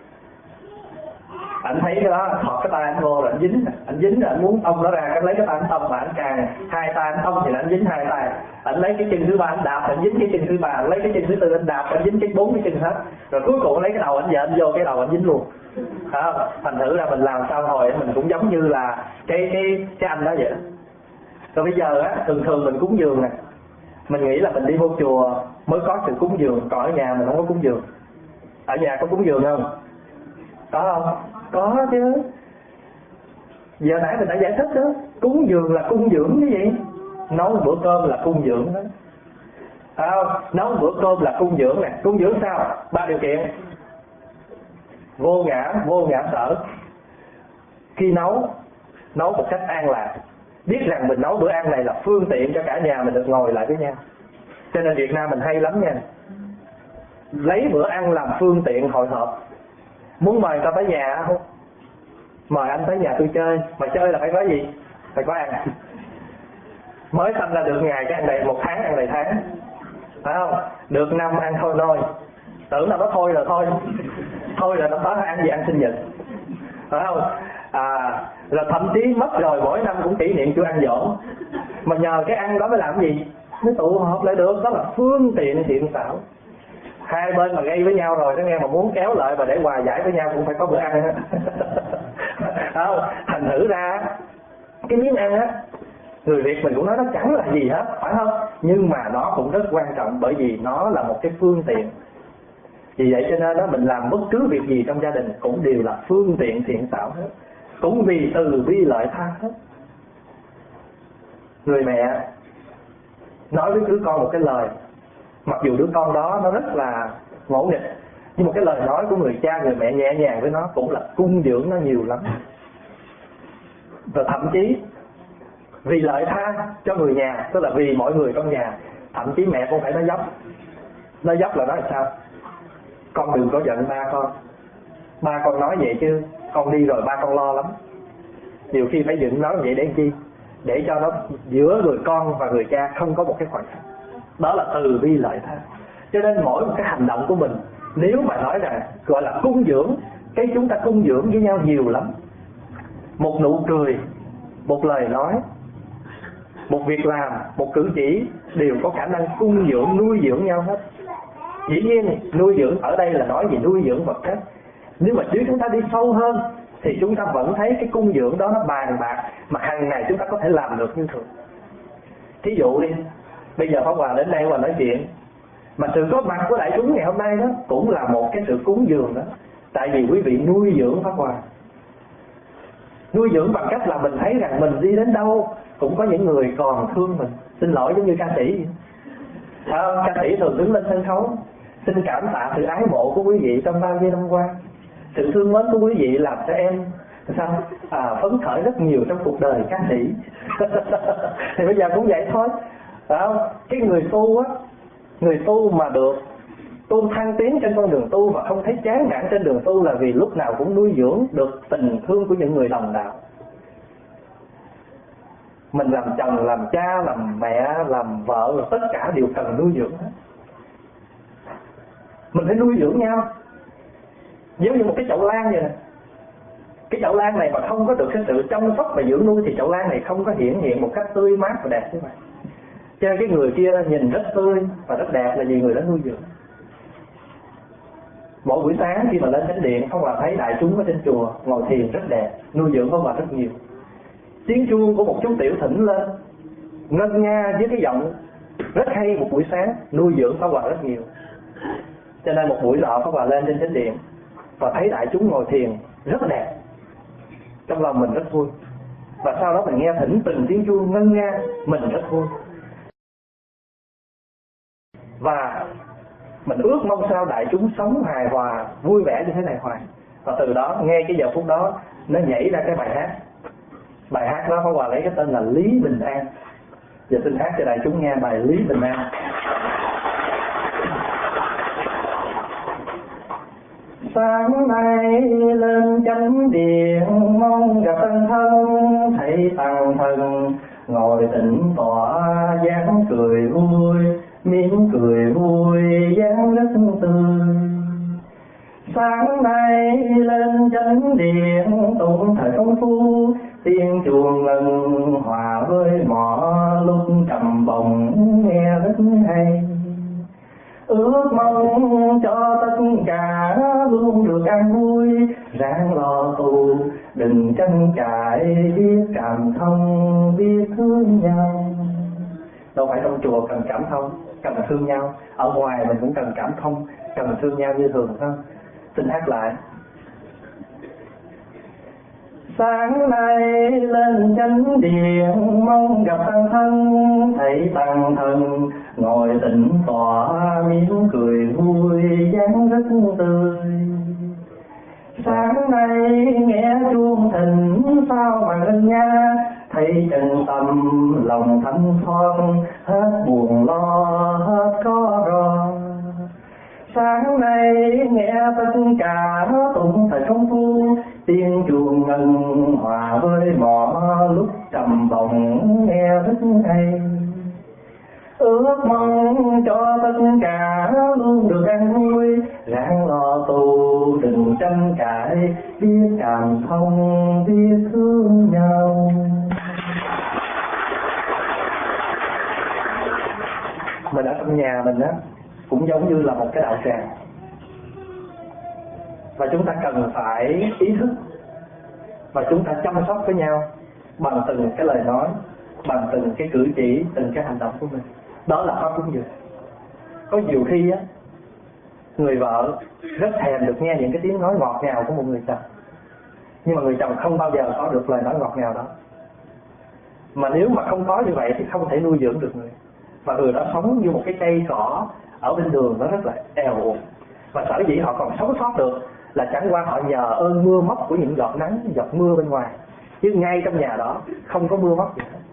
Speaker 2: anh thấy cái đó thọt cái tay anh vô rồi anh dính, anh dính rồi anh muốn tông nó ra, cái lấy cái tay anh tông mà anh càng hai tay anh tông thì anh dính hai tay, anh lấy cái chân thứ ba anh đạp, anh dính cái chân thứ ba, lấy cái chân thứ tư anh đạp, anh dính cái bốn cái chân hết, rồi cuối cùng lấy cái đầu anh dệt anh vô cái đầu anh dính luôn. À, thành thử ra mình làm sao hồi mình cũng giống như là cái cái cái anh đó vậy đó. Rồi bây giờ á, thường thường mình cúng dường nè, mình nghĩ là mình đi vô chùa mới có sự cúng dường, còn ở nhà mình không có cúng dường. Ở nhà có cúng dường không? Có không? Có chứ. Giờ nãy mình đã giải thích đó, cúng dường là cung dưỡng cái gì? Nấu bữa cơm là cung dưỡng đó. À, nấu bữa cơm là cung dưỡng nè. Cung dưỡng sao? Ba điều kiện: vô ngã, vô ngã sở. Khi nấu, nấu một cách an lạc, biết rằng mình nấu bữa ăn này là phương tiện cho cả nhà mình được ngồi lại với nhau. Cho nên Việt Nam mình hay lắm nha, lấy bữa ăn làm phương tiện hội họp. Muốn mời người ta tới nhà không? Mời anh tới nhà tôi chơi. Mà chơi là phải có gì? Phải có ăn. Mới sanh ra được ngày cái ăn đầy một tháng, ăn đầy tháng, phải không? Được năm ăn thôi nôi. Tưởng là nó thôi là thôi. Thôi là nó tới ăn gì, ăn sinh nhật, phải không? À, là thậm chí mất rồi mỗi năm cũng kỷ niệm chưa ăn dỗ. Mà nhờ cái ăn đó mới làm gì? Mới tụ họp lại được. Đó là phương tiện thiện xảo. Hai bên mà gây với nhau rồi đó nghe, mà muốn kéo lại và để hòa giải với nhau cũng phải có bữa ăn. Không, thành thử ra cái miếng ăn á, người Việt mình cũng nói nó chẳng là gì hết, phải không? Nhưng mà nó cũng rất quan trọng, bởi vì nó là một cái phương tiện. Vì vậy cho nên đó, mình làm bất cứ việc gì trong gia đình cũng đều là phương tiện thiện xảo hết, cũng vì từ bi lợi tha hết. Người mẹ nói với đứa con một cái lời, mặc dù đứa con đó nó rất là ngỗ nghịch, nhưng một cái lời nói của người cha, người mẹ nhẹ nhàng với nó cũng là cung dưỡng nó nhiều lắm. Và thậm chí vì lợi tha cho người nhà, tức là vì mọi người trong nhà, thậm chí mẹ cũng phải nói dốc. Nói dốc là nói sao? Con đừng có giận ba con, ba con nói vậy chứ con đi rồi ba con lo lắm. Nhiều khi phải dựng nói vậy để chi? Để cho nó giữa người con và người cha không có một cái khoảng cách. Đó là từ bi lợi tha. Cho nên mỗi một cái hành động của mình, nếu mà nói rằng gọi là cung dưỡng, cái chúng ta cung dưỡng với nhau nhiều lắm. Một nụ cười, một lời nói, một việc làm, một cử chỉ đều có khả năng cung dưỡng, nuôi dưỡng nhau hết. Dĩ nhiên nuôi dưỡng ở đây là nói về nuôi dưỡng vật chất. Nếu mà nếu chúng ta đi sâu hơn thì chúng ta vẫn thấy cái cung dưỡng đó nó bàn bạc mà hàng ngày chúng ta có thể làm được như thường. Thí dụ đi, bây giờ Pháp Hòa đến đây và nói chuyện, mà sự có mặt của đại chúng ngày hôm nay đó cũng là một cái sự cúng dường đó. Tại vì quý vị nuôi dưỡng Pháp Hòa. Nuôi dưỡng bằng cách là mình thấy rằng mình đi đến đâu cũng có những người còn thương mình. Xin lỗi giống như ca sĩ vậy. À, ca sĩ thường đứng lên sân khấu, xin cảm tạ sự ái mộ của quý vị trong bao nhiêu năm qua. Sự thương mến của quý vị làm cho em sao à, phấn khởi rất nhiều trong cuộc đời ca sĩ. Thì bây giờ cũng vậy thôi, phải không? Cái người tu á, người tu mà được tu thăng tiến trên con đường tu và không thấy chán nản trên đường tu là vì lúc nào cũng nuôi dưỡng được tình thương của những người đồng đạo. Mình làm chồng, làm cha, làm mẹ, làm vợ, tất cả đều cần nuôi dưỡng hết. Mình phải nuôi dưỡng nhau. Giống như một cái chậu lan vậy nè. Cái chậu lan này mà không có được cái sự chăm sóc và dưỡng nuôi thì chậu lan này không có hiển hiện một cách tươi mát và đẹp như vậy. Cho nên cái người kia nhìn rất tươi và rất đẹp là vì người đó nuôi dưỡng. Mỗi buổi sáng khi mà lên chánh điện, không là thấy đại chúng ở trên chùa ngồi thiền rất đẹp, nuôi dưỡng không là rất nhiều. Tiếng chuông của một chú tiểu thỉnh lên ngân nga với cái giọng rất hay một buổi sáng, nuôi dưỡng Pháp Hòa rất nhiều. Cho nên một buổi lọ Pháp Hòa lên trên chánh điện và thấy đại chúng ngồi thiền rất đẹp, trong lòng mình rất vui. Và sau đó mình nghe thỉnh từng tiếng chuông ngân nga, mình rất vui. Và mình ước mong sao đại chúng sống hài hòa, vui vẻ như thế này hoài. Và từ đó, ngay cái giờ phút đó, nó nhảy ra cái bài hát. Bài hát đó Pháp Hòa lấy cái tên là Lý Bình An. Giờ xin hát cho đại chúng nghe bài Lý Bình An. Sáng nay lên chánh điện, mong gặp tân thân, thấy tăng thân ngồi tĩnh tọa, dáng cười vui, mỉm cười vui, dáng rất tươi. Sáng nay lên chánh điện, tụng thời công phu, tiếng chuông ngân hòa với mõ, lúc cầm bồng nghe rất hay. Ước mong cho tất cả luôn được an vui, ráng lo tu đừng tranh cãi, biết cảm thông biết thương nhau. Đâu phải trong chùa cần cảm thông, cần thương nhau, ở ngoài mình cũng cần cảm thông, cần thương nhau như thường thôi. Xin hát lại. Sáng nay lên chánh điện, mong gặp tăng thân, thấy tăng thân ngồi tĩnh tọa, mỉm cười vui, dáng rất tươi. Sáng nay nghe chuông thỉnh, sao mà ngân nga, thấy chân tâm lòng thanh thoát, hết buồn lo hết có ro. Sáng nay nghe tất cả tụng thời công phu, tiếng chuông ngân hòa với mõ, lúc trầm bồng nghe rất hay. Ước mong cho tất cả luôn được an vui, ráng lo tu đừng tranh cãi, biết cảm thông biết thương nhau. Mình ở trong nhà mình á cũng giống như là một cái đạo tràng, và chúng ta cần phải ý thức và chúng ta chăm sóc với nhau bằng từng cái lời nói, bằng từng cái cử chỉ, từng cái hành động của mình. Đó là pháp cúng dường. Có nhiều khi á, người vợ rất thèm được nghe những cái tiếng nói ngọt ngào của một người chồng, nhưng mà người chồng không bao giờ có được lời nói ngọt ngào đó. Mà nếu mà không có như vậy thì không thể nuôi dưỡng được người. Và người đó sống như một cái cây cỏ ở bên đường, nó rất là eo uột. Và sở dĩ họ còn sống sót được là chẳng qua họ nhờ ơn mưa móc của những giọt nắng, giọt mưa bên ngoài. Chứ ngay trong nhà đó không có mưa móc gì hết.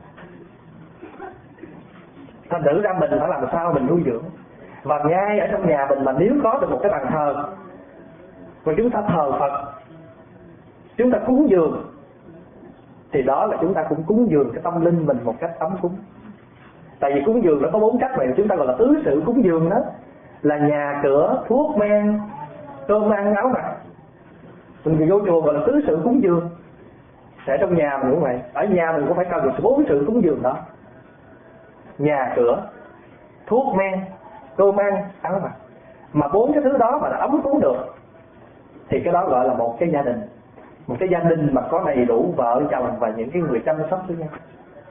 Speaker 2: Thành thử ra mình phải làm sao mình nuôi dưỡng. Và ngay ở trong nhà mình mà nếu có được một cái bàn thờ và chúng ta thờ Phật, chúng ta cúng dường, thì đó là chúng ta cũng cúng dường cái tâm linh mình một cách ấm cúng. Tại vì cúng dường nó có bốn cách này, chúng ta gọi là tứ sự cúng dường, đó là nhà cửa, thuốc men, cơm ăn áo mặc. Mình vô chùa gọi là tứ sự cúng dường. Ở trong nhà mình cũng vậy, ở nhà mình cũng phải cần được bốn sự cúng dường đó: nhà cửa, thuốc men, cơm ăn, áo mặc. Mà bốn cái thứ đó mà đã ấm cúng được thì cái đó gọi là một cái gia đình. Một cái gia đình mà có đầy đủ vợ chồng và những cái người chăm sóc với nhau.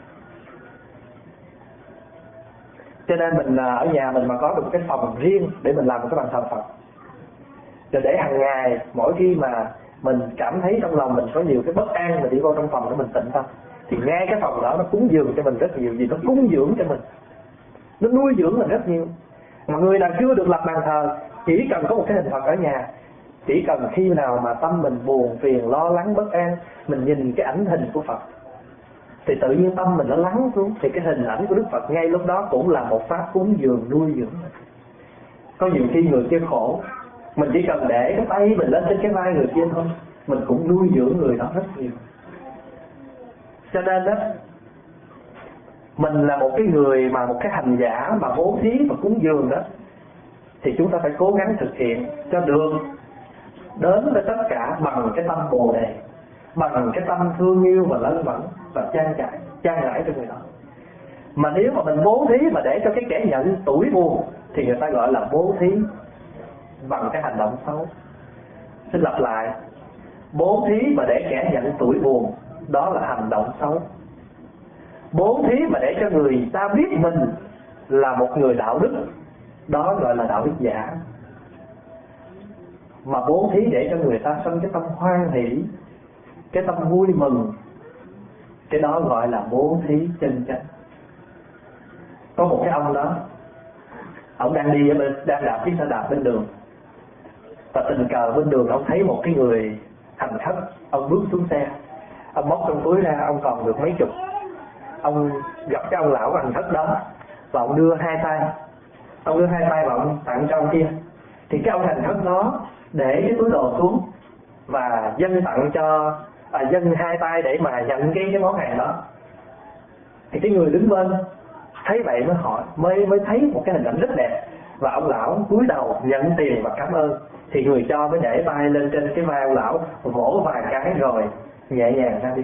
Speaker 2: Cho nên mình ở nhà mình mà có được một cái phòng riêng để mình làm một cái bàn thờ Phật, rồi để hàng ngày mỗi khi mà mình cảm thấy trong lòng mình có nhiều cái bất an, mình đi vô trong phòng để mình tịnh tâm, thì ngay cái phòng đó nó cúng dường cho mình rất nhiều. Vì nó cúng dưỡng cho mình, nó nuôi dưỡng mình rất nhiều. Mà người nào chưa được lập bàn thờ, chỉ cần có một cái hình Phật ở nhà, chỉ cần khi nào mà tâm mình buồn phiền, lo lắng, bất an, mình nhìn cái ảnh hình của Phật thì tự nhiên tâm mình nó lắng xuống, thì cái hình ảnh của Đức Phật ngay lúc đó cũng là một pháp cúng dường nuôi dưỡng. Có nhiều khi người kia khổ, mình chỉ cần để cái tay mình lên trên cái vai người kia thôi, mình cũng nuôi dưỡng người đó rất nhiều. Cho nên đó, mình là một cái người mà một cái hành giả mà bố thí và cúng dường đó, thì chúng ta phải cố gắng thực hiện cho được đến với tất cả bằng cái tâm Bồ Đề, bằng cái tâm thương yêu và lân lẫn và trang trải trang trải cho người đó. Mà nếu mà mình bố thí mà để cho cái kẻ nhận tủi buồn thì người ta gọi là bố thí bằng cái hành động xấu. Xin lặp lại, bố thí mà để kẻ nhận tủi buồn, đó là hành động xấu. Bố thí mà để cho người ta biết mình là một người đạo đức, đó gọi là đạo đức giả. Mà bố thí để cho người ta sinh cái tâm hoan hỷ, cái tâm vui mừng, cái đó gọi là bố thí chân chánh. Có một cái ông đó, ông đang đi bên, đang đạp chiếc xe đạp bên đường, và tình cờ bên đường ông thấy một cái người hành khách. Ông bước xuống xe, ông móc trong túi ra, ông còn được mấy chục. Ông gặp cái ông lão hành khách đó và ông đưa hai tay, ông đưa hai tay và ông tặng cho ông kia. Thì cái ông hành khách đó để cái túi đồ xuống và dâng tặng cho à, dâng hai tay để mà nhận cái cái món hàng đó. Thì cái người đứng bên thấy vậy mới hỏi, mới mới thấy một cái hình ảnh rất đẹp, và ông lão cúi đầu nhận tiền và cảm ơn. Thì người cho mới để tay lên trên cái vai ông lão, vỗ vài cái rồi nhẹ nhàng ra đi.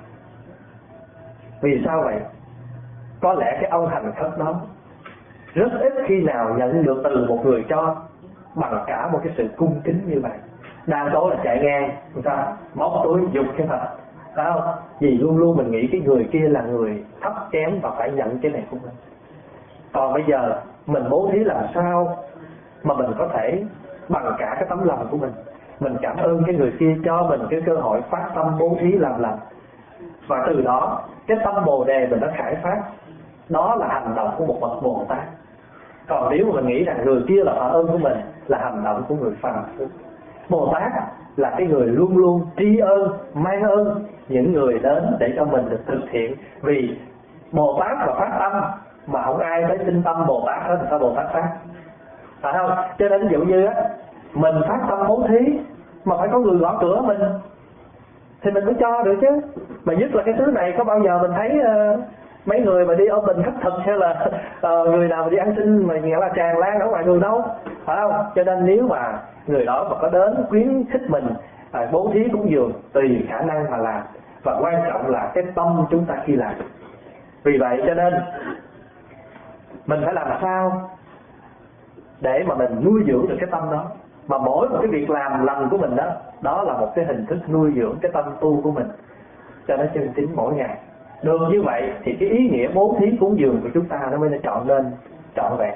Speaker 2: Vì sao vậy? Có lẽ cái ông hành khách đó rất ít khi nào nhận được từ một người cho bằng cả một cái sự cung kính như vậy. Đa số là chạy ngang, người ta móc túi giục cái thật, phải không? Vì luôn luôn mình nghĩ cái người kia là người thấp kém và phải nhận cái này của mình. Còn bây giờ mình bố thí làm sao mà mình có thể bằng cả cái tấm lòng của mình, mình cảm ơn cái người kia cho mình cái cơ hội phát tâm bố thí làm lành, và từ đó cái tâm Bồ Đề mình nó khởi phát. Đó là hành động của một bậc Bồ Tát. Còn nếu mà mình nghĩ rằng người kia là tạ ơn của mình, là hành động của người phàm phu. Bồ Tát là cái người luôn luôn tri ân, mang ơn những người đến để cho mình được thực hiện. Vì Bồ Tát là phát tâm, mà không ai tới tin tâm Bồ Tát hết thì sao Bồ Tát phát, phải không? Cho nên ví dụ như á, mình phát tâm bố thí mà phải có người gõ cửa mình thì mình mới cho được chứ. Mà nhất là cái thứ này, có bao giờ mình thấy uh, mấy người mà đi ôm bình khất thực hay là uh, người nào mà đi ăn xin mà nghĩa là tràn lan ở ngoài đường đâu, phải không? Cho nên nếu mà người đó mà có đến khuyến khích mình uh, bố thí cúng dường, tùy khả năng mà làm, và quan trọng là cái tâm chúng ta khi làm. Vì vậy cho nên mình phải làm sao để mà mình nuôi dưỡng được cái tâm đó. Mà mỗi một cái việc làm lành của mình đó, đó là một cái hình thức nuôi dưỡng cái tâm tu của mình cho nó chân chính mỗi ngày. Được như vậy thì cái ý nghĩa bố thí cúng dường của chúng ta nó mới trọn lên trọn vẹn.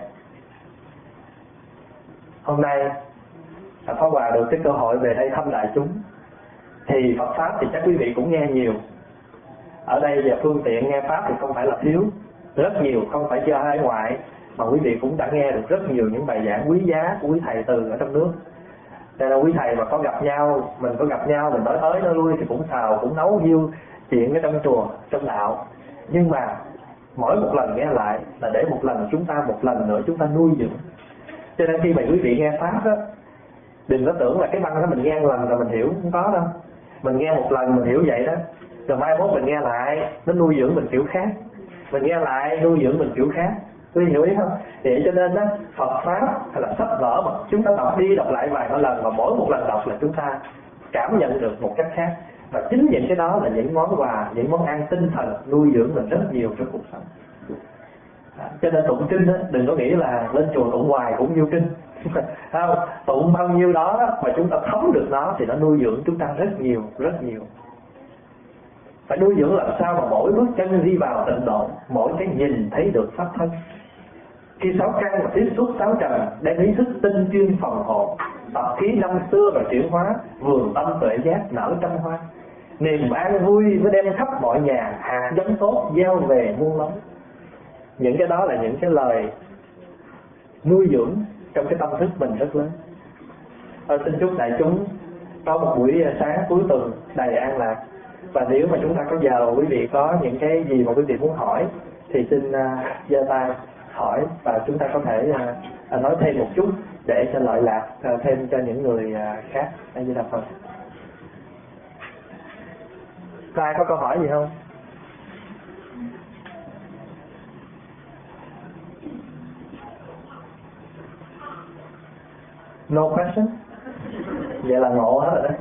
Speaker 2: Hôm nay Pháp Hòa được cái cơ hội về đây thăm đại chúng, thì Phật Pháp thì chắc quý vị cũng nghe nhiều. Ở đây về phương tiện nghe Pháp thì không phải là thiếu, rất nhiều, không phải cho hai ngoại, mà quý vị cũng đã nghe được rất nhiều những bài giảng quý giá của quý thầy từ ở trong nước. Nên là quý thầy mà có gặp nhau, mình có gặp nhau, mình nói tới nói lui thì cũng xào, cũng nấu nhiêu chuyện ở trong chùa, trong đạo. Nhưng mà mỗi một lần nghe lại là để một lần chúng ta, một lần nữa chúng ta nuôi dưỡng. Cho nên khi mà quý vị nghe Pháp đó, đừng có tưởng là cái băng đó mình nghe một lần là mình hiểu, không có đâu. Mình nghe một lần mình hiểu vậy đó, rồi mai mốt mình nghe lại, nó nuôi dưỡng mình kiểu khác. Mình nghe lại, nuôi dưỡng mình kiểu khác. Quý vị hiểu ý không? Vậy cho nên đó, Phật Pháp hay là sách vở mà chúng ta đọc đi đọc lại vài ba lần, và mỗi một lần đọc là chúng ta cảm nhận được một cách khác. Và chính những cái đó là những món quà, những món ăn tinh thần nuôi dưỡng mình rất nhiều trong cuộc sống. Cho nên tụng kinh đó, đừng có nghĩ là lên chùa tụng hoài cũng nhiêu kinh. Không, tụng bao nhiêu đó mà chúng ta thấm được nó thì nó nuôi dưỡng chúng ta rất nhiều, rất nhiều. Phải nuôi dưỡng làm sao mà mỗi bước chân đi vào tịnh độ, mỗi cái nhìn thấy được pháp thân. Khi sáu căn và tiếp xúc sáu trần, đem ý thức tinh chuyên phòng hộ, tập khí năm xưa và chuyển hóa, vườn tâm tuệ giác nở trăm hoa. Niềm an vui mới đem khắp mọi nhà, hạt giống tốt gieo về muôn lắm. Những cái đó là những cái lời nuôi dưỡng trong cái tâm thức mình rất lớn. Tôi xin chúc đại chúng có một buổi sáng cuối tuần đầy an lạc. Và nếu mà chúng ta có giờ, quý vị có những cái gì mà quý vị muốn hỏi thì xin giơ uh, tay hỏi, và chúng ta có thể uh, nói thêm một chút để cho lợi lạc uh, thêm cho những người uh, khác. Đây như là phần. Ai có câu hỏi gì không? No question. Vậy là ngộ hết rồi đó.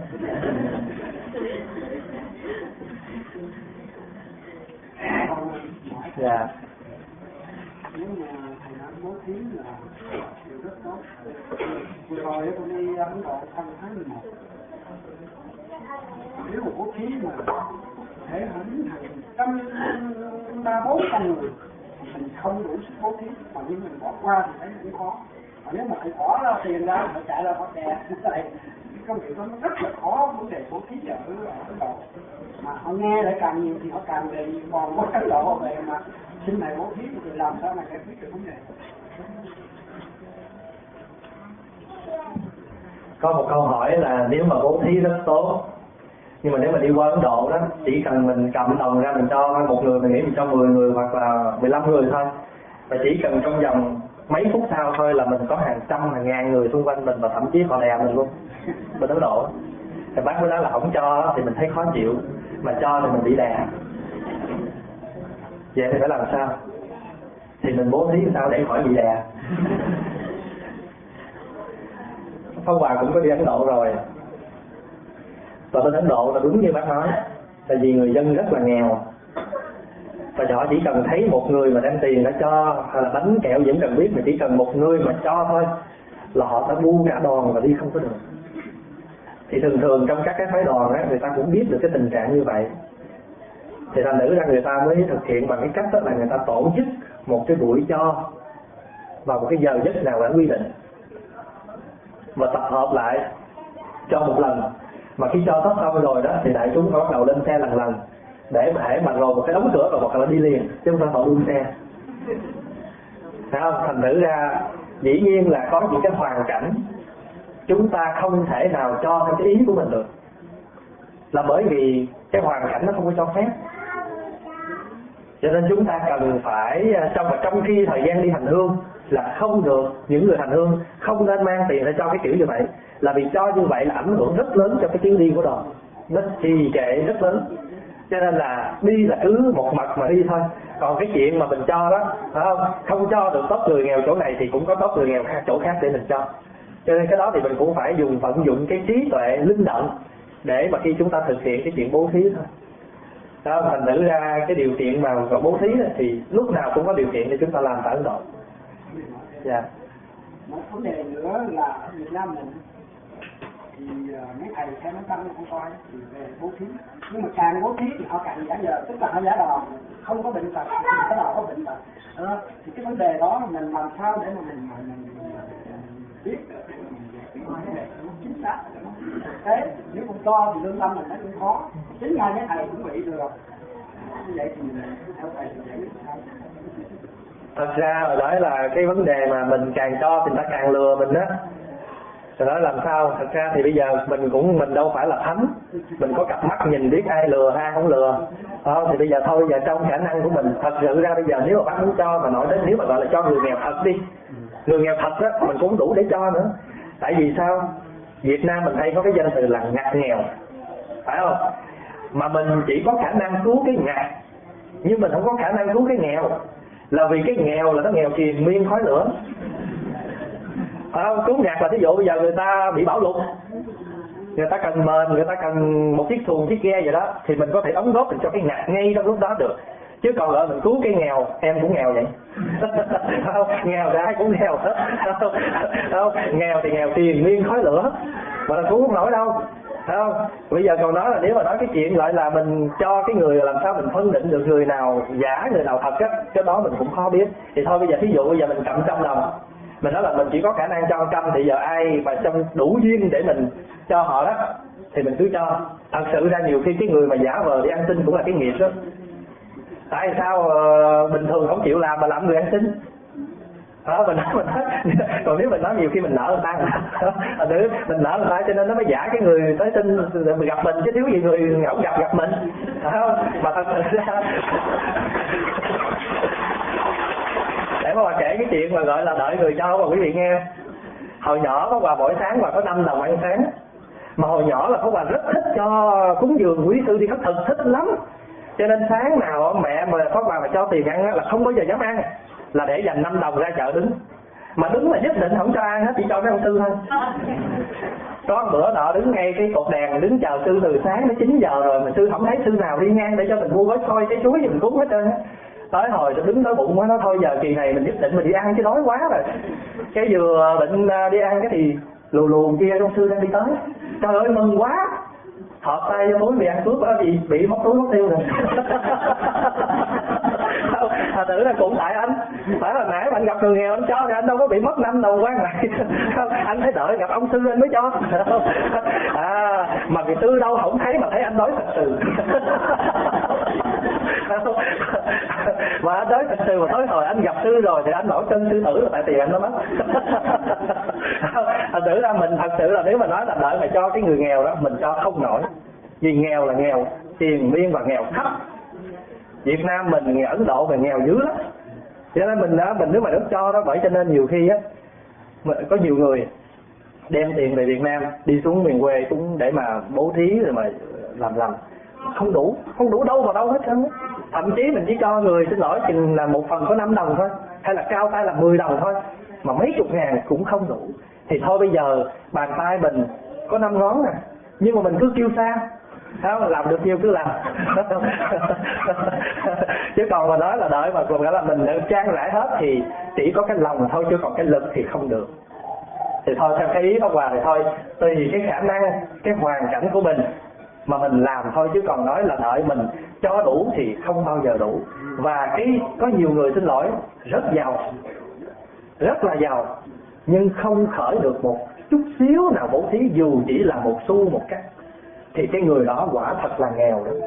Speaker 2: Dạ.
Speaker 3: Nếu mà thầy nói bố thí là điều rất tốt. Vừa rồi tôi đi Ấn Độ thăm tháng mười một. Nếu mà bố thí mà thể hẳn hàng trăm ba bốn trăm người mình không đủ sức bố thí, mà nhưng mình bỏ qua thì thấy cũng khó. Mà nếu mà thầy bỏ ra tiền ra phải chạy ra khỏi đè cái công việc đó nó rất là khó, vấn đề bố thí ở Ấn Độ. Mà họ nghe lại càng nhiều thì họ càng về còn có Ấn Độ về mà xin này bố thí thì làm sao mà giải quyết được vấn đề.
Speaker 2: Có một câu hỏi là nếu mà bố thí rất tốt, nhưng mà nếu mà đi qua Ấn Độ đó, chỉ cần mình cầm đồng ra mình cho một người, mình nghĩ mình cho mười người hoặc là mười lăm người thôi, và chỉ cần trong vòng mấy phút sau thôi là mình có hàng trăm hàng ngàn người xung quanh mình, và thậm chí họ đè mình luôn bên Ấn Độ. Thì bác mới nói là không cho thì mình thấy khó chịu, mà cho thì mình bị đè. Vậy thì phải làm sao? Thì mình bố thí sao để khỏi bị đè. Pháp Hòa cũng có đi Ấn Độ rồi, và bên Ấn Độ là đúng như bác nói, tại vì người dân rất là nghèo, và họ chỉ cần thấy một người mà đem tiền đã cho, hay là bánh kẹo vẫn cần biết, mà chỉ cần một người mà cho thôi là họ sẽ bu cả đoàn và đi không có được. Thì thường thường trong các cái phái đoàn á, người ta cũng biết được cái tình trạng như vậy, thì thành nữ ra người ta mới thực hiện bằng cái cách đó là người ta tổ chức một cái buổi cho vào một cái giờ giấc nào đã quy định, và tập hợp lại cho một lần. Mà khi cho hết xong rồi đó thì đại chúng bắt đầu lên xe lần lần, để mà hãy mà rồi một cái đóng cửa rồi hoặc là đi liền, chứ không phải họ đua xe. Thấy không? Thành thử ra dĩ nhiên là có những cái hoàn cảnh chúng ta không thể nào cho theo cái ý của mình được, là bởi vì cái hoàn cảnh nó không có cho phép. Cho nên chúng ta cần phải trong và trong khi thời gian đi hành hương là không được, những người hành hương không nên mang tiền để cho cái kiểu như vậy, là vì cho như vậy là ảnh hưởng rất lớn cho cái chuyến đi của đoàn, nó trì trệ rất lớn. Cho nên là đi là cứ một mạch mà đi thôi. Còn cái chuyện mà mình cho đó, phải không? Không cho được tốt người nghèo chỗ này thì cũng có tốt người nghèo khác chỗ khác để mình cho. Cho nên cái đó thì mình cũng phải dùng vận dụng cái trí tuệ linh động để mà khi chúng ta thực hiện cái chuyện bố thí thôi. Đó, thành thử ra cái điều kiện mà bố thí thì lúc nào cũng có điều kiện để chúng ta làm tại Ấn Độ. Dạ.
Speaker 3: Một vấn đề nữa là ở Việt Nam mình thì mấy thầy theo mấy tâm không coi thì về bố thí, nhưng mà càng bố thí thì họ càng giả giờ, tức là họ giả đò không có bệnh tật, cái đò có bệnh tật. Ờ, thì cái vấn đề đó mình làm sao để mà mình, mình, mình, mình biết được để mình giải quyết vấn đề nó chính xác. Thế nếu không cho thì lương tâm mình nó cũng khó. Chính ngay mấy thầy cũng bị được. Như vậy thì theo thầy thì giải quyết sao?
Speaker 2: Thật ra hồi đó là cái vấn đề mà mình càng cho thì người ta càng lừa mình á. Rồi nói làm sao? Thật ra thì bây giờ mình cũng mình đâu phải là thánh, mình có cặp mắt nhìn biết ai lừa ai không lừa. Không, thì bây giờ thôi, giờ trong khả năng của mình, thật sự ra bây giờ nếu mà bác muốn cho mà nói đến nếu mà gọi là cho người nghèo thật đi, người nghèo thật á mình cũng đủ để cho nữa. Tại vì sao? Việt Nam mình hay có cái danh từ là ngặt nghèo, phải không? Mà mình chỉ có khả năng cứu cái ngặt, nhưng mình không có khả năng cứu cái nghèo. Là vì cái nghèo là nó nghèo triền miên khói lửa. Phải không? Cứu ngặt là thí dụ bây giờ người ta bị bão lụt, người ta cần mền, người ta cần một chiếc xuồng, chiếc ghe gì đó, thì mình có thể đóng góp được cho cái ngặt ngay trong lúc đó được. Chứ còn lại mình cứu cái nghèo, em cũng nghèo vậy. Không, nghèo thì ai cũng nghèo hết. Không, không, nghèo thì nghèo triền miên khói lửa, mà là cứu không nổi đâu. Thấy không? Bây giờ còn nói là nếu mà nói cái chuyện gọi là mình cho cái người làm sao mình phân định được người nào giả người nào thật á, cái đó mình cũng khó biết. Thì thôi bây giờ thí dụ bây giờ mình cầm trăm đồng, mình nói là mình chỉ có khả năng cho trăm, thì giờ ai mà trong đủ duyên để mình cho họ đó thì mình cứ cho. Thật sự ra nhiều khi cái người mà giả vờ đi ăn xin cũng là cái nghiệp đó. Tại sao uh, bình thường không chịu làm mà làm người ăn xin? Đó, mình nói mình nói, còn nếu mình nói nhiều khi mình nợ người ta, nữa mình nợ người ta cho nên nó mới giả cái người tới tin mình gặp mình, chứ thiếu gì người không gặp gặp mình, phải không? Mà thật sự ra để mà kể cái chuyện mà gọi là đợi người cho mà quý vị nghe. Hồi nhỏ có quà mỗi tháng và có năm đồng ăn sáng, mà hồi nhỏ là có quà rất thích cho cúng dường quý sư đi khất thực, thích lắm. Cho nên sáng nào mẹ mà có quà mà cho tiền ăn là không bao giờ dám ăn, là để dành năm đồng ra chợ đứng. mà đứng là nhất định không cho ăn hết, chỉ cho mấy ông sư thôi. Có bữa nọ đứng ngay cái cột đèn đứng chờ sư từ sáng đến chín giờ rồi mà sư không thấy sư nào đi ngang để cho mình mua gói xôi trái chuối gì mình cúng hết trơn á. Tới hồi đứng tới bụng quá, nói thôi giờ kỳ này mình nhất định mình đi ăn chứ đói quá rồi. Cái vừa định đi ăn cái thì lù lù kia trong sư đang đi tới. Trời ơi mừng quá, thọt tay vô túi bị ăn cướp á, bị bị móc túi móc tiêu rồi. Thật tử là cũng tại anh, phải là nãy mà anh gặp người nghèo anh cho thì anh đâu có bị mất năm đồng quan này. Anh phải đợi gặp ông sư anh mới cho. À, mà vì tư đâu không thấy mà thấy anh nói thật sự. Mà anh nói thật sự mà tới hồi anh gặp sư rồi thì anh bảo chân sư tử là tại tiền anh nó mất. Thật tử ra mình thật sự là nếu mà nói là đợi mà cho cái người nghèo đó mình cho không nổi. Vì nghèo là nghèo tiền biên và nghèo thấp. Việt Nam mình Ấn Độ về nghèo dữ lắm. Cho nên mình đó mình nếu mà được cho đó, bởi cho nên nhiều khi á có nhiều người đem tiền về Việt Nam đi xuống miền quê cũng để mà bố thí rồi mà làm làm không đủ, không đủ đâu vào đâu hết trơn. Thậm chí mình chỉ cho người xin lỗi chừng là một phần có năm đồng thôi, hay là cao tay là mười đồng thôi, mà mấy chục ngàn cũng không đủ. Thì thôi bây giờ bàn tay mình có năm ngón nè, nhưng mà mình cứ kêu xa, không làm được nhiều cứ làm. Chứ còn mà nói là đợi mà còn là mình trang rải hết thì chỉ có cái lòng thôi, chứ còn cái lực thì không được. Thì thôi theo cái ý Pháp Hòa thì thôi tùy cái khả năng, cái hoàn cảnh của mình mà mình làm thôi, chứ còn nói là đợi mình cho đủ thì không bao giờ đủ. Và cái có nhiều người xin lỗi rất giàu, rất là giàu, nhưng không khởi được một chút xíu nào bố thí dù chỉ là một xu một cắc, thì cái người đó quả thật là nghèo đó.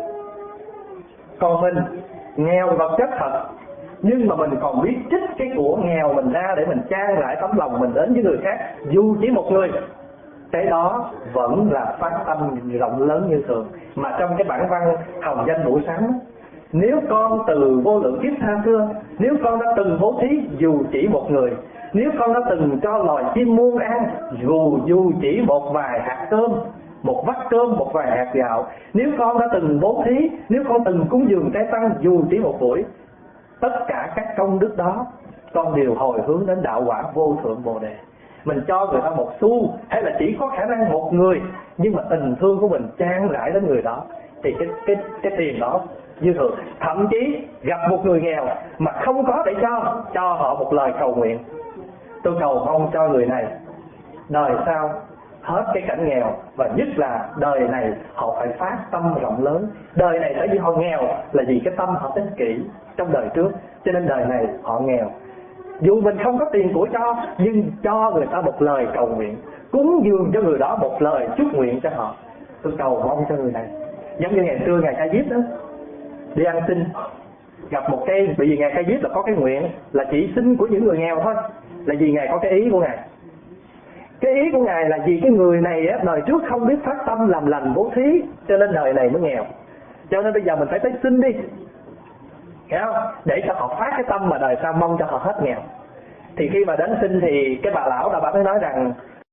Speaker 2: Còn mình nghèo vật chất thật, nhưng mà mình còn biết trích cái của nghèo mình ra để mình trang lại tấm lòng mình đến với người khác, dù chỉ một người, cái đó vẫn là phát tâm rộng lớn như thường. Mà trong cái bản văn Hồng Danh Buổi Sáng, nếu con từ vô lượng kiếp xa xưa, nếu con đã từng bố thí dù chỉ một người, nếu con đã từng cho loài chim muôn ăn dù dù chỉ một vài hạt cơm, một vắt cơm, một vài hạt gạo, nếu con đã từng bố thí, nếu con từng cúng dường trái tăng dù chỉ một buổi, tất cả các công đức đó con đều hồi hướng đến đạo quả vô thượng Bồ Đề. Mình cho người ta một xu hay là chỉ có khả năng một người, nhưng mà tình thương của mình trang rải đến người đó, thì cái cái cái tiền đó dư thừa. Thậm chí gặp một người nghèo mà không có để cho, cho họ một lời cầu nguyện: tôi cầu mong cho người này đời sau hết cái cảnh nghèo, và nhất là đời này họ phải phát tâm rộng lớn. Đời này bởi vì họ nghèo là vì cái tâm họ ích kỷ trong đời trước, cho nên đời này họ nghèo. Dù mình không có tiền của cho, nhưng cho người ta một lời cầu nguyện, cúng dường cho người đó một lời chúc nguyện cho họ: tôi cầu mong cho người này. Giống như ngày xưa Ngài Ca Diếp đó, đi ăn xin, gặp một cái, bởi vì Ngài Ca Diếp là có cái nguyện là chỉ xin của những người nghèo thôi, là vì Ngài có cái ý của Ngài. Cái ý của Ngài là vì cái người này á, đời trước không biết phát tâm làm lành bố thí, cho nên đời này mới nghèo. Cho nên bây giờ mình phải tới xin đi, hiểu không? Để cho họ phát cái tâm mà đời sau mong cho họ hết nghèo. Thì khi mà đến xin thì cái bà lão đã bà mới nói rằng: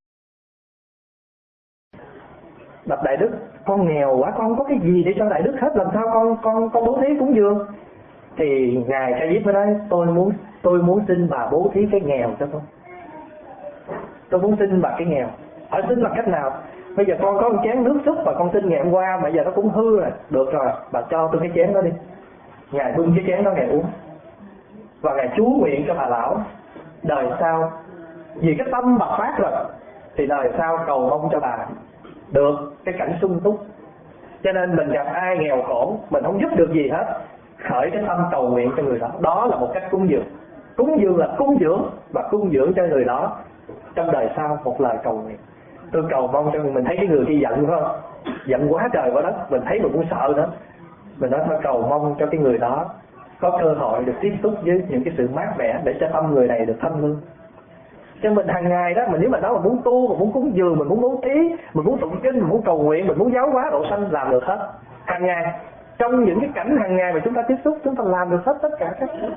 Speaker 2: bạch Đại Đức, con nghèo quá, con không có cái gì để cho Đại Đức hết, làm sao con con con bố thí cúng dường? Thì Ngài Ca Diếp mới nói: tôi muốn tôi muốn xin bà bố thí cái nghèo cho tôi. Tôi muốn xin bà cái nghèo. Hỏi xin bằng cách nào? Bây giờ con có một chén nước súp mà con xin ngày hôm qua mà giờ nó cũng hư rồi. Được rồi, bà cho tôi cái chén đó đi. Ngài bưng cái chén đó Ngài uống, và Ngài chú nguyện cho bà lão đời sau, vì cái tâm bà phát rồi thì đời sau cầu mong cho bà được cái cảnh sung túc. Cho nên mình gặp ai nghèo khổ, mình không giúp được gì hết, khởi cái tâm cầu nguyện cho người đó. Đó là một cách cúng dường. Cúng dường là cúng dưỡng, và cúng dưỡng cho người đó trong đời sau một lời cầu nguyện: tôi cầu mong cho mình. Thấy cái người kia giận phải không? Giận quá trời quá đất, mình thấy mình cũng sợ nữa. Mình nói thôi cầu mong cho cái người đó có cơ hội được tiếp xúc với những cái sự mát mẻ, để cho tâm người này được thanh lương. Cho mình hàng ngày đó, mình nếu mà nói mình muốn tu, mình muốn cúng dường, mình muốn bố thí, mình muốn tụng kinh, mình muốn cầu nguyện, mình muốn giáo hóa độ sanh, làm được hết. Hàng ngày, trong những cái cảnh hàng ngày mà chúng ta tiếp xúc, chúng ta làm được hết tất cả các thứ.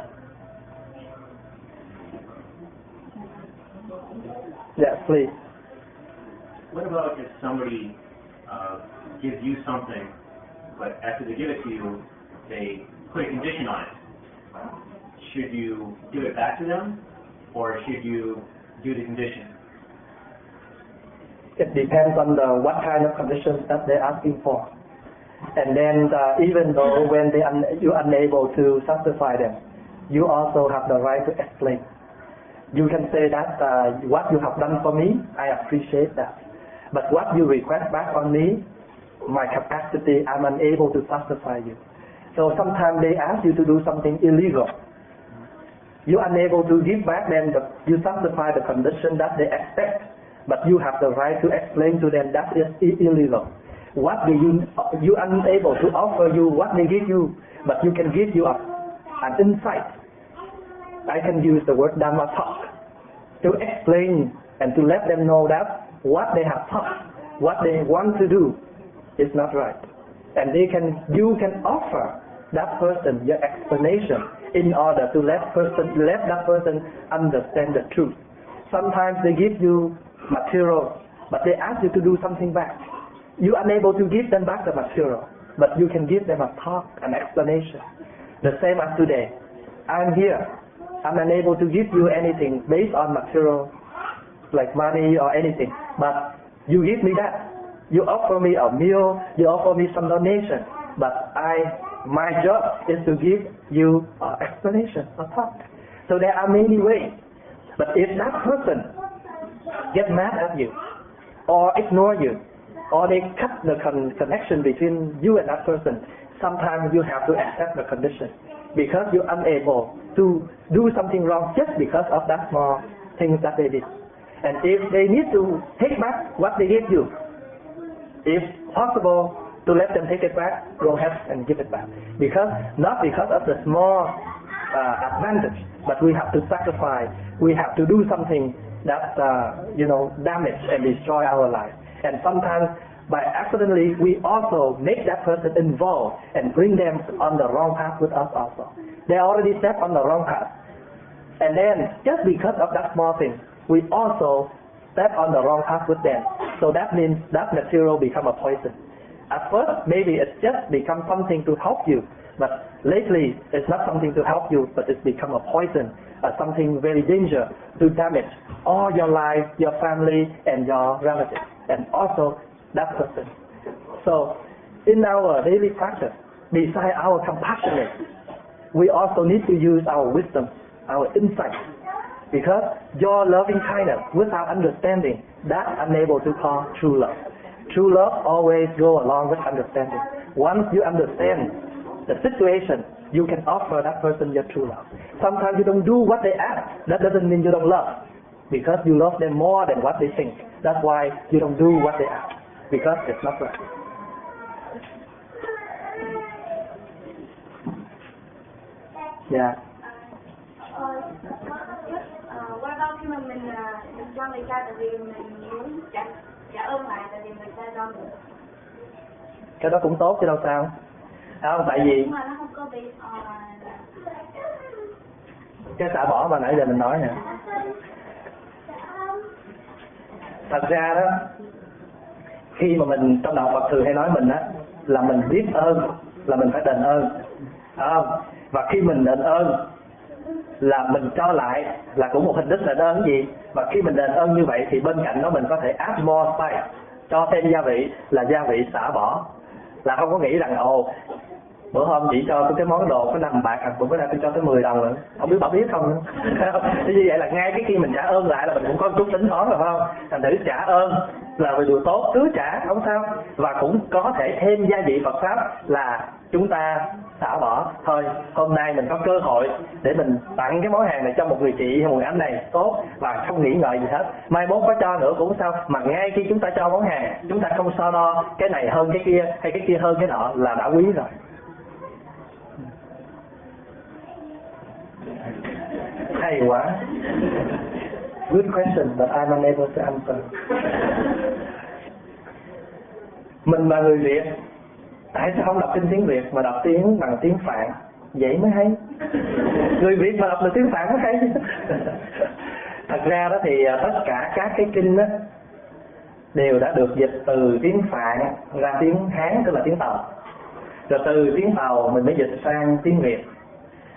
Speaker 2: Yeah, please.
Speaker 4: What about if somebody uh, gives you something, but after they give it to you, they put a condition on it? Should you give it back to them, or should you do the condition?
Speaker 2: It depends on the what kind of conditions that they're asking for. And then uh, even though when they un you're unable to satisfy them, you also have the right to explain. You can say that uh, what you have done for me, I appreciate that. But what you request back on me, my capacity, I'm unable to satisfy you. So sometimes they ask you to do something illegal. You're unable to give back them, the, you satisfy the condition that they expect, but you have the right to explain to them that is illegal. What do you, you unable to offer you what they give you, but you can give you a, an insight. I can use the word Dhamma talk to explain and to let them know that what they have taught, what they want to do is not right. And they can, you can offer that person your explanation in order to let person, let that person understand the truth. Sometimes they give you material, but they ask you to do something back. You are unable to give them back the material, but you can give them a talk, an explanation. The same as today. I'm here. I'm unable to give you anything based on material, like money or anything, but you give me that. You offer me a meal, you offer me some donation, but I, my job is to give you an explanation, a talk. So there are many ways. But if that person get mad at you, or ignore you, or they cut the con connection between you and that person, sometimes you have to accept the condition, because you're unable to do something wrong just because of that small things that they did. And if they need to take back what they gave you, if possible to let them take it back, go ahead and give it back. Because, not because of the small uh, advantage, but we have to sacrifice, we have to do something that, uh, you know, damage and destroy our life. And sometimes, by accidentally, we also make that person involved and bring them on the wrong path with us also. They already stepped on the wrong path. And then, just because of that small thing, we also step on the wrong path with them. So that means that material become a poison. At first, maybe it's just become something to help you, but lately, it's not something to help you, but it's become a poison, uh, something very dangerous to damage all your life, your family, and your relatives, and also that person. So, in our daily practice, besides our compassion, we also need to use our wisdom, our insight, because your loving kindness without understanding, that's unable to call true love. True love always go along with understanding. Once you understand the situation, you can offer that person your true love. Sometimes you don't do what they ask. That doesn't mean you don't love, because you love them more than what they think. That's why you don't do what they ask, because it's not right. Yeah.
Speaker 5: Qua đó khi mà mình mình cho người ta tại vì mình muốn trả trả ơn lại tại vì người ta cho mình.
Speaker 2: Cái đó cũng tốt chứ đâu sao. Không, tại vì
Speaker 5: nhưng mà nó không có bị uh...
Speaker 2: cái xả bỏ mà nãy giờ mình nói nè. Thật ra đó, khi mà mình trong đạo Phật thường hay nói mình á là mình biết ơn là mình phải đền ơn, à, và khi mình đền ơn là mình cho lại là cũng một hình thức đền ơn gì. Và khi mình đền ơn như vậy thì bên cạnh đó mình có thể add more spice, cho thêm gia vị là gia vị xả bỏ, là không có nghĩ rằng ồ bữa hôm chỉ cho tôi cái món đồ có năm bạc, bữa bữa nay tôi cho tới mười đồng nữa, không biết bà biết không. Như vậy là ngay cái khi mình trả ơn lại là mình cũng có chút tính toán rồi phải không? Thành thử trả ơn là một điều tốt, cứ trả không sao. Và cũng có thể thêm gia vị Phật pháp là chúng ta xả bỏ thôi. Hôm nay mình có cơ hội để mình tặng cái món hàng này cho một người chị hay một người anh này tốt, và không nghĩ ngợi gì hết. Mai mốt có cho nữa cũng sao, mà ngay khi chúng ta cho món hàng, chúng ta không so đo cái này hơn cái kia hay cái kia hơn cái nọ là đã quý rồi. Hay quá. Good question but I'm unable to answer. Mình là người Việt, tại sao không đọc kinh tiếng Việt mà đọc tiếng bằng tiếng Phạn? Vậy mới hay. Người Việt mà đọc được tiếng Phạn mới hay. Thật ra đó thì tất cả các cái kinh đó đều đã được dịch từ tiếng Phạn ra tiếng Hán, tức là tiếng Tàu. Rồi từ tiếng Tàu mình mới dịch sang tiếng Việt.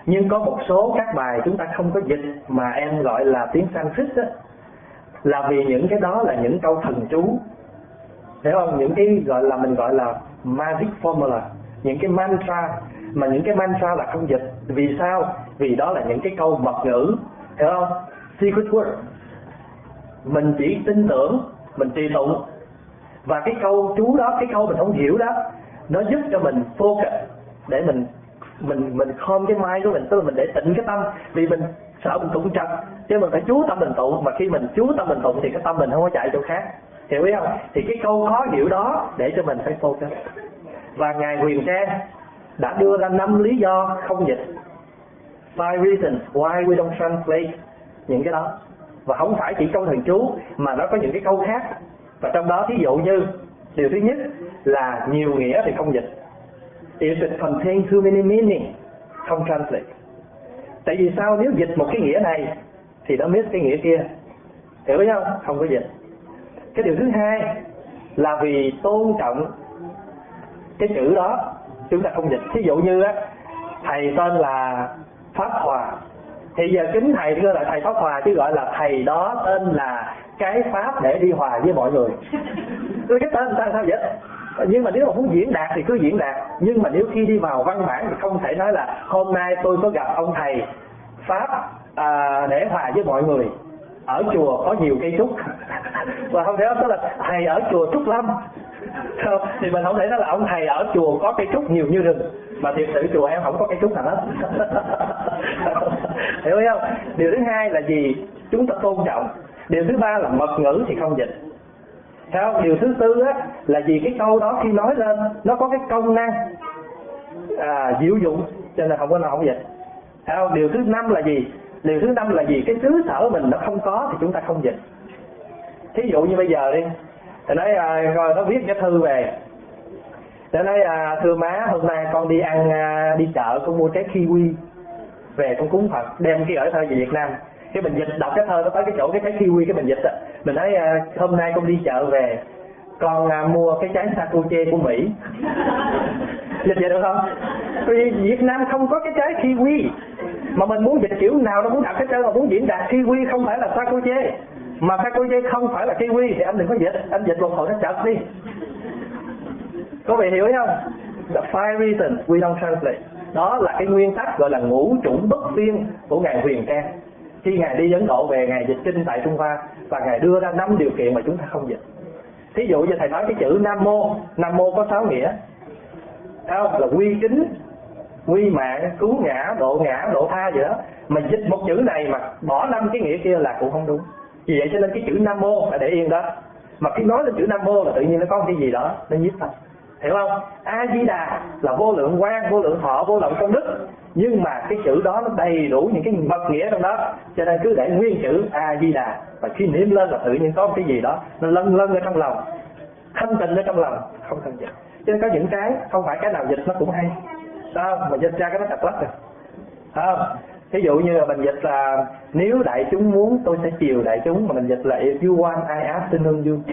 Speaker 2: Nhưng có một số các bài chúng ta không có dịch mà em gọi là tiếng Sanskrit đó, là vì những cái đó là những câu thần chú, hiểu không? Những cái gọi là mình gọi là magic formula, những cái mantra, mà những cái mantra là không dịch. Vì sao? Vì đó là những cái câu mật ngữ, hiểu không? Secret word. Mình chỉ tin tưởng, mình trì tụng, và cái câu chú đó, cái câu mình không hiểu đó, nó giúp cho mình focus để mình mình mình calm cái mind của mình, tức là mình để tịnh cái tâm, vì mình sợ mình tụng trật, chứ mình phải chú tâm mình tụng, mà khi mình chú tâm mình tụng thì cái tâm mình không có chạy chỗ khác, hiểu ý không? Thì cái câu khó hiểu đó để cho mình phải focus. Và ngài Huyền Trang đã đưa ra năm lý do không dịch, five reasons why we don't translate những cái đó, và không phải chỉ câu thần chú mà nó có những cái câu khác. Và trong đó thí dụ như điều thứ nhất là nhiều nghĩa thì không dịch. If it contains too many meaning, không translate. Tại vì sao? Nếu dịch một cái nghĩa này thì nó miss cái nghĩa kia, hiểu không? Không có dịch. Cái điều thứ hai là vì tôn trọng cái chữ đó, chúng ta không dịch. Thí dụ như á, thầy tên là Pháp Hòa, thì giờ kính thầy gọi là thầy Pháp Hòa, chứ gọi là thầy đó tên là cái pháp để đi hòa với mọi người. Cái tên sao sao vậy? Nhưng mà nếu mà muốn diễn đạt thì cứ diễn đạt. Nhưng mà nếu khi đi vào văn bản thì không thể nói là hôm nay tôi có gặp ông thầy Pháp à, để hòa với mọi người, ở chùa có nhiều cây trúc. Và không thể nói là thầy ở chùa Trúc Lâm, thì mình không thể nói là ông thầy ở chùa có cây trúc nhiều như rừng, mà thiệt sự chùa em không có cây trúc nào hết. Hiểu không? Điều thứ hai là gì? Chúng ta tôn trọng. Điều thứ ba là mật ngữ thì không dịch. Theo điều thứ tư á, là vì cái câu đó khi nói lên nó có cái công năng à, diệu dụng, cho nên không có nào không dịch. Theo điều thứ năm là gì? Điều thứ năm là gì? Cái xứ sở mình nó không có thì chúng ta không dịch. Thí dụ như bây giờ đi, thì nói à, rồi nó viết cái thư về, nó nói à, thưa má, hôm nay con đi ăn à, đi chợ con mua trái kiwi về con cúng Phật, đem cái gửi thơ về Việt Nam. Cái mình dịch đọc cái thơ nó tới cái chỗ cái trái kiwi, cái mình dịch á, mình nói à, hôm nay con đi chợ về con à, mua cái trái sakuche của Mỹ. Dịch vậy được không? Vì Việt Nam không có cái trái kiwi, mà mình muốn dịch kiểu nào nó muốn đặt cái trơn, mà muốn diễn đạt kiwi không phải là sakuche, mà sakuche không phải là kiwi thì anh đừng có dịch, anh dịch một hồi nó chật đi. Có vị hiểu không? The five reasons we don't translate. Đó là cái nguyên tắc gọi là ngũ chủng bất phiên của ngài Huyền Trang. Khi ngài đi Ấn Độ về, ngài dịch kinh tại Trung Hoa và ngài đưa ra năm điều kiện mà chúng ta không dịch. Thí dụ như thầy nói cái chữ Nam Mô, Nam Mô có sáu nghĩa. Không? Là quy kính, quy mạng, cứu ngã, độ ngã, độ tha gì đó. Mà dịch một chữ này mà bỏ năm cái nghĩa kia là cũng không đúng. Vì vậy cho nên cái chữ Nam Mô phải để yên đó. Mà khi nói lên chữ Nam Mô là tự nhiên nó có cái gì đó nó nhiếp tâm, hiểu không? A Di Đà là vô lượng quang, vô lượng thọ, vô lượng công đức, nhưng mà cái chữ đó nó đầy đủ những cái mật nghĩa trong đó, cho nên cứ để nguyên chữ A Di Đà, và khi niệm lên là tự nhiên có một cái gì đó nó lân lân ở trong lòng, thanh tịnh ở trong lòng, không cần dịch. Cho nên có những cái không phải cái nào dịch nó cũng hay, sao mà dịch ra cái nó chặt lắc rồi, không? Ví dụ như là mình dịch là nếu đại chúng muốn tôi sẽ chiều đại chúng, mà mình dịch là if you want I afternoon you.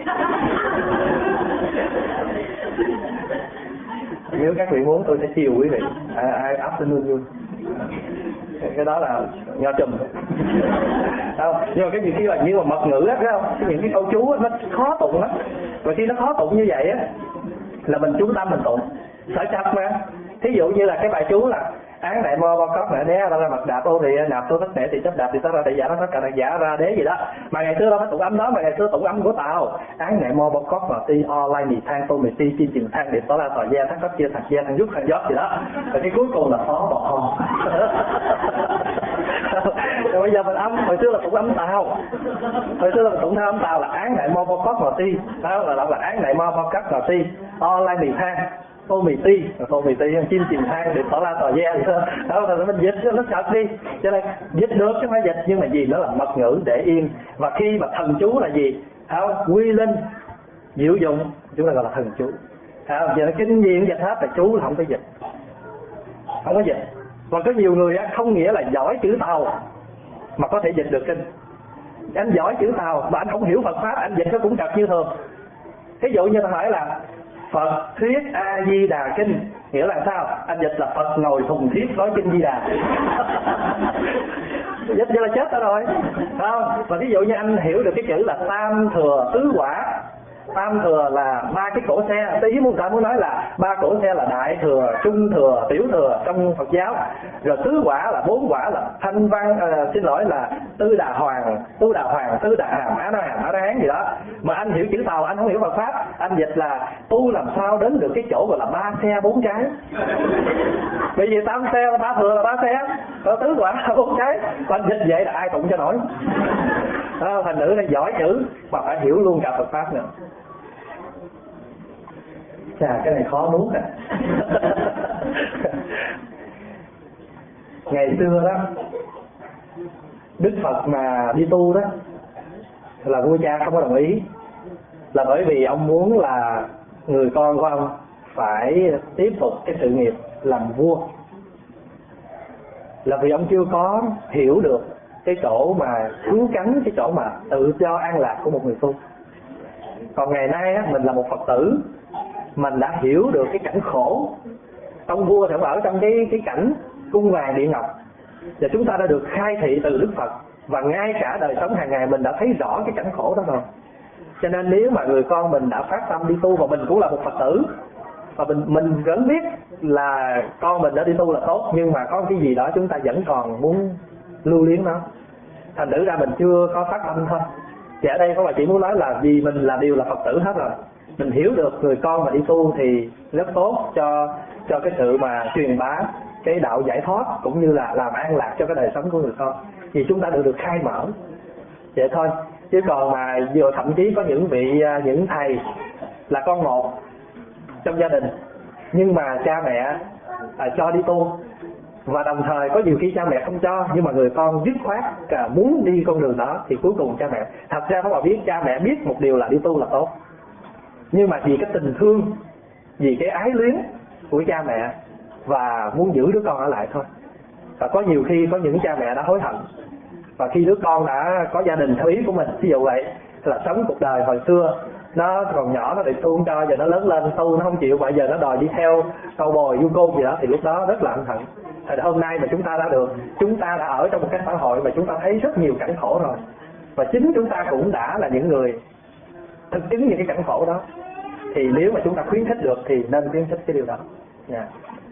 Speaker 2: Nếu các vị muốn tôi sẽ chiều quý vị, I, I afternoon you. Cái đó là nho trùm. Không, nhưng mà cái gì khi mà như mà mật ngữ á, thấy không? Những cái câu chú á, nó khó tụng lắm. Và khi nó khó tụng như vậy á, là mình chú tâm mình tụng, sợ chặt mà. Thí dụ như là cái bài chú là án đại mô bao cóc nè đế ra ra mặt đạp ô thì nạp tô tất nẻ thì chấp đạp thì tất ra thì giả nó tất cả giả ra đế gì đó, mà ngày xưa đâu phải tụng âm đó, mà ngày xưa tụng âm của Tàu. Án đại mô bao cóc mà ti o lai mì thang tô mì ti chi chừng thang điệp tỏ ra tỏ gia thang cấp chia thằng gia thằng giúp thằng giót gì đó, rồi cái cuối cùng là phó bọt ho. Rồi bây giờ mình âm, hồi xưa là tụng âm Tàu, hồi xưa là tụng theo âm Tàu là án đại mô bao cóc mà ti, đó là là án đại mô bao cóc mà ti o lai mì thang tô mì ti, tô mì ti chim chìm thang để tỏ ra tỏ ra đó, là mình dịch cho nó sạch đi. Cho nên dịch được chứ không phải dịch, nhưng mà gì nó là mật ngữ để yên. Và khi mà thần chú là gì, không quy linh diệu dụng, chúng ta gọi là thần chú. Không, giờ nó kinh gì cũng dịch hết, là chú là không có dịch, không có dịch. Và có nhiều người không nghĩa là giỏi chữ Tàu mà có thể dịch được kinh. Anh giỏi chữ Tàu mà anh không hiểu Phật pháp, anh dịch nó cũng trật như thường. Ví dụ như ta hỏi là Phật thuyết A Di Đà kinh Nghĩa là sao? Anh dịch là Phật ngồi thùng thiết nói kinh Di Đà. Dịch vậy là chết rồi, không? Và ví dụ như anh hiểu được cái chữ là tam thừa tứ quả. Tam thừa là ba cái cổ xe. Ý muốn ta muốn nói là ba cổ xe là đại thừa, trung thừa, tiểu thừa trong Phật giáo. Rồi tứ quả là bốn quả là thanh văn, uh, xin lỗi là tư đà hoàng, tư đà hoàng, tư đà hàm, á na hàm, á na hán gì đó. Mà anh hiểu chữ Tàu anh không hiểu Phật pháp. Anh dịch là tu làm sao đến được cái chỗ gọi là ba xe bốn trái. Bởi vì tam xe là ba thừa là ba xe, rồi tứ quả là bốn trái. Anh dịch vậy là ai tụng cho nổi. À, thành nữ này giỏi chữ mà phải hiểu luôn cả Phật pháp nữa. Chà, cái này khó nuốt nè. Ngày xưa đó, Đức Phật mà đi tu đó là vua cha không có đồng ý. Là bởi vì ông muốn là người con của ông phải tiếp tục cái sự nghiệp làm vua. Là vì ông chưa có hiểu được cái chỗ mà cứu cánh, cái chỗ mà tự do an lạc của một người tu. Còn ngày nay á, mình là một Phật tử, mình đã hiểu được cái cảnh khổ. Ông vua thì ở trong cái cái cảnh cung vàng địa ngọc, và chúng ta đã được khai thị từ Đức Phật, và ngay cả đời sống hàng ngày mình đã thấy rõ cái cảnh khổ đó rồi. Cho nên nếu mà người con mình đã phát tâm đi tu, và mình cũng là một Phật tử, và mình mình vẫn biết là con mình đã đi tu là tốt, nhưng mà có cái gì đó chúng ta vẫn còn muốn lưu luyến nó, thành thử ra mình chưa có phát tâm thôi. Thì ở đây có bà chỉ muốn nói là vì mình là đều là Phật tử hết rồi, mình hiểu được người con mà đi tu thì rất tốt cho cho cái sự mà truyền bá cái đạo giải thoát, cũng như là làm an lạc cho cái đời sống của người con, vì chúng ta được được khai mở vậy thôi. Chứ còn mà vừa thậm chí có những vị những thầy là con một trong gia đình, nhưng mà cha mẹ à, cho đi tu, và đồng thời có nhiều khi cha mẹ không cho, nhưng mà người con dứt khoát cả muốn đi con đường đó, thì cuối cùng cha mẹ, thật ra các bạn biết, cha mẹ biết một điều là đi tu là tốt, nhưng mà vì cái tình thương, vì cái ái luyến của cha mẹ và muốn giữ đứa con ở lại thôi. Và có nhiều khi có những cha mẹ đã hối hận, và khi đứa con đã có gia đình theo ý của mình, ví dụ vậy, là sống cuộc đời hồi xưa nó còn nhỏ nó được tu không cho, giờ nó lớn lên tu nó không chịu, bây giờ nó đòi đi theo câu bồi du côn gì đó, thì lúc đó rất là ân hận. Thì hôm nay mà chúng ta đã được, chúng ta đã ở trong một cái xã hội mà chúng ta thấy rất nhiều cảnh khổ rồi, và chính chúng ta cũng đã là những người thực chứng những cái cảnh khổ đó, thì nếu mà chúng ta khuyến khích được thì nên khuyến khích cái điều đó. Yeah.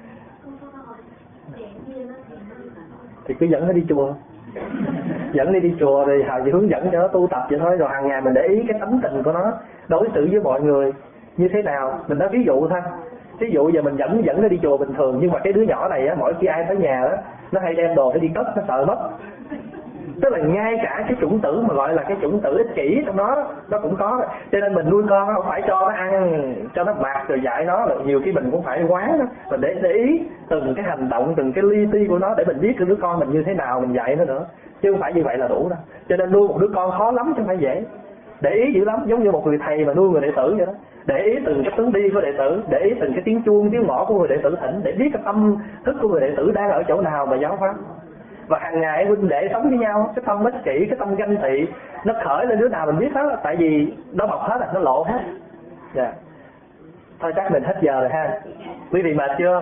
Speaker 2: Thì cứ dẫn nó đi chùa, dẫn đi đi chùa thì Hào chỉ hướng dẫn cho nó tu tập vậy thôi, rồi hàng ngày mình để ý cái tánh tình của nó đối xử với mọi người như thế nào. Mình nói ví dụ thôi, ví dụ giờ mình dẫn dẫn nó đi chùa bình thường, nhưng mà cái đứa nhỏ này á, mỗi khi ai tới nhà đó nó hay đem đồ để đi cất, nó sợ mất. Tức là ngay cả cái chủng tử mà gọi là cái chủng tử ích kỷ trong nó nó cũng có. Cho nên mình nuôi con không phải cho nó ăn, cho nó mặc rồi dạy nó, rồi nhiều khi mình cũng phải quán nó, mình để để ý từng cái hành động, từng cái li ti của nó để mình biết cái đứa con mình như thế nào, mình dạy nó nữa, chứ không phải như vậy là đủ đâu. Cho nên nuôi một đứa con khó lắm chứ không phải dễ, để ý dữ lắm, giống như một người thầy mà nuôi người đệ tử vậy đó. Để ý từng cái tướng đi của đệ tử, để ý từng cái tiếng chuông, tiếng mõ của người đệ tử thỉnh, để biết cái tâm thức của người đệ tử đang ở chỗ nào mà giáo pháp. Và hàng ngày huynh đệ sống với nhau, cái tâm ích kỷ, cái tâm ganh tị nó khởi lên đứa nào mình biết hết, tại vì nó bộc hết, nó lộ hết. Yeah. Thôi chắc mình hết giờ rồi ha. Quý vị mệt chưa?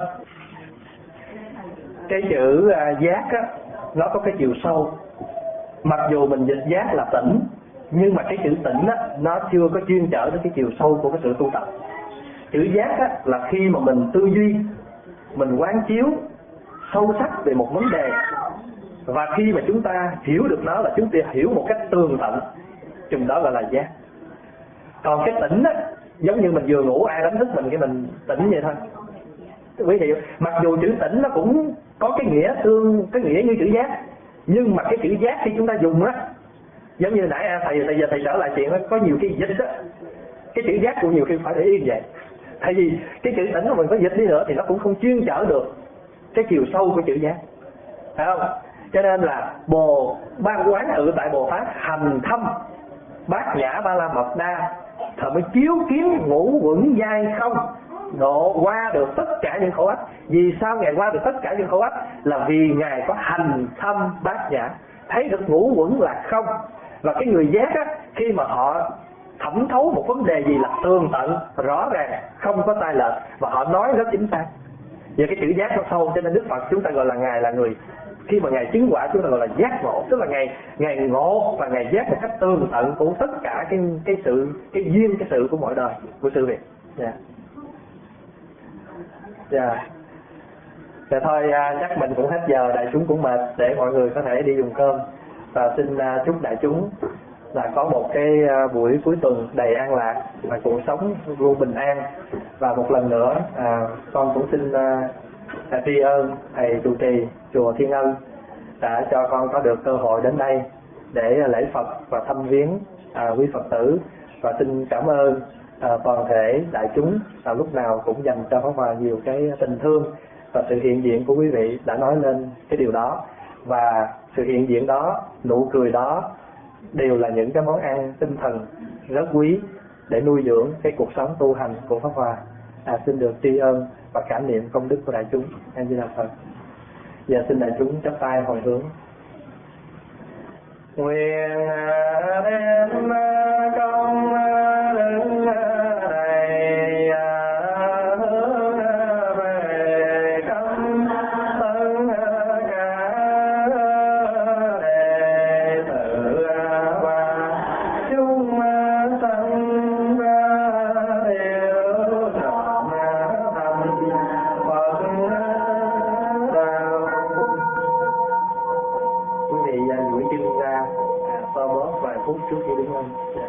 Speaker 2: Cái chữ uh, giác á, nó có cái chiều sâu. Mặc dù mình dịch giác là tỉnh, nhưng mà cái chữ tỉnh á, nó chưa có chuyên trở đến cái chiều sâu của cái sự tu tập. Chữ giác á, là khi mà mình tư duy, mình quán chiếu sâu sắc về một vấn đề, và khi mà chúng ta hiểu được nó là chúng ta hiểu một cách tường tận, chừng đó gọi là giác. Còn cái tỉnh á, giống như mình vừa ngủ ai đánh thức mình cái mình tỉnh vậy thôi. Quý vị, mặc dù chữ tỉnh nó cũng có cái nghĩa tương, cái nghĩa như chữ giác, nhưng mà cái chữ giác khi chúng ta dùng á, giống như nãy thầy thầy giờ thầy trở lại chuyện đó, có nhiều khi dịch á, cái chữ giác cũng nhiều khi phải để yên vậy. Tại vì cái chữ tỉnh mà mình có dịch đi nữa thì nó cũng không chuyên trở được cái chiều sâu của chữ giác, phải không? Cho nên là bồ ban quán tự tại Bồ Tát hành thâm bát nhã ba la mật đa, thợ mới chiếu kiến ngũ quẩn giai không, độ qua được tất cả những khổ ách. Vì sao ngài qua được tất cả những khổ ách? Là vì ngài có hành thâm bát nhã, thấy được ngũ quẩn là không. Và cái người giác á, khi mà họ thẩm thấu một vấn đề gì là tường tận, rõ ràng, không có sai lệch, và họ nói rất chính xác. Và cái chữ giác nó sâu, cho nên Đức Phật chúng ta gọi là Ngài là người, khi mà Ngài chứng quả chúng ta gọi là giác ngộ, tức là Ngài Ngài ngộ và Ngài giác một cách tường tận của tất cả cái cái sự cái duyên cái sự của mọi đời của sự việc. Dạ. Dạ. Dạ thôi, à, chắc mình cũng hết giờ, đại chúng cũng mệt, để mọi người có thể đi dùng cơm. Và xin à, chúc đại chúng là có một cái à, buổi cuối tuần đầy an lạc và cuộc sống luôn bình an. Và một lần nữa à, con cũng xin à, à, tri ân thầy trụ trì chùa Thiên Ân đã cho con có được cơ hội đến đây để à, lễ Phật và thăm viếng à, quý Phật tử. Và xin cảm ơn à, toàn thể đại chúng à, lúc nào cũng dành cho Pháp Hòa nhiều cái tình thương, và sự hiện diện của quý vị đã nói lên cái điều đó. Và sự hiện diện đó, nụ cười đó đều là những cái món ăn tinh thần rất quý để nuôi dưỡng cái cuộc sống tu hành của Pháp Hòa. À, xin được tri ân và cảm niệm công đức của đại chúng. A Di Đà Phật. Giờ xin đại chúng chắp tay hồi hướng. Nguyện đem công đức này hướng về khắp tất cả đệ tử và chúng sanh đều trọn thành Phật đạo. Quý vị duỗi chân ra, so bóp vài phút trước khi đứng lên.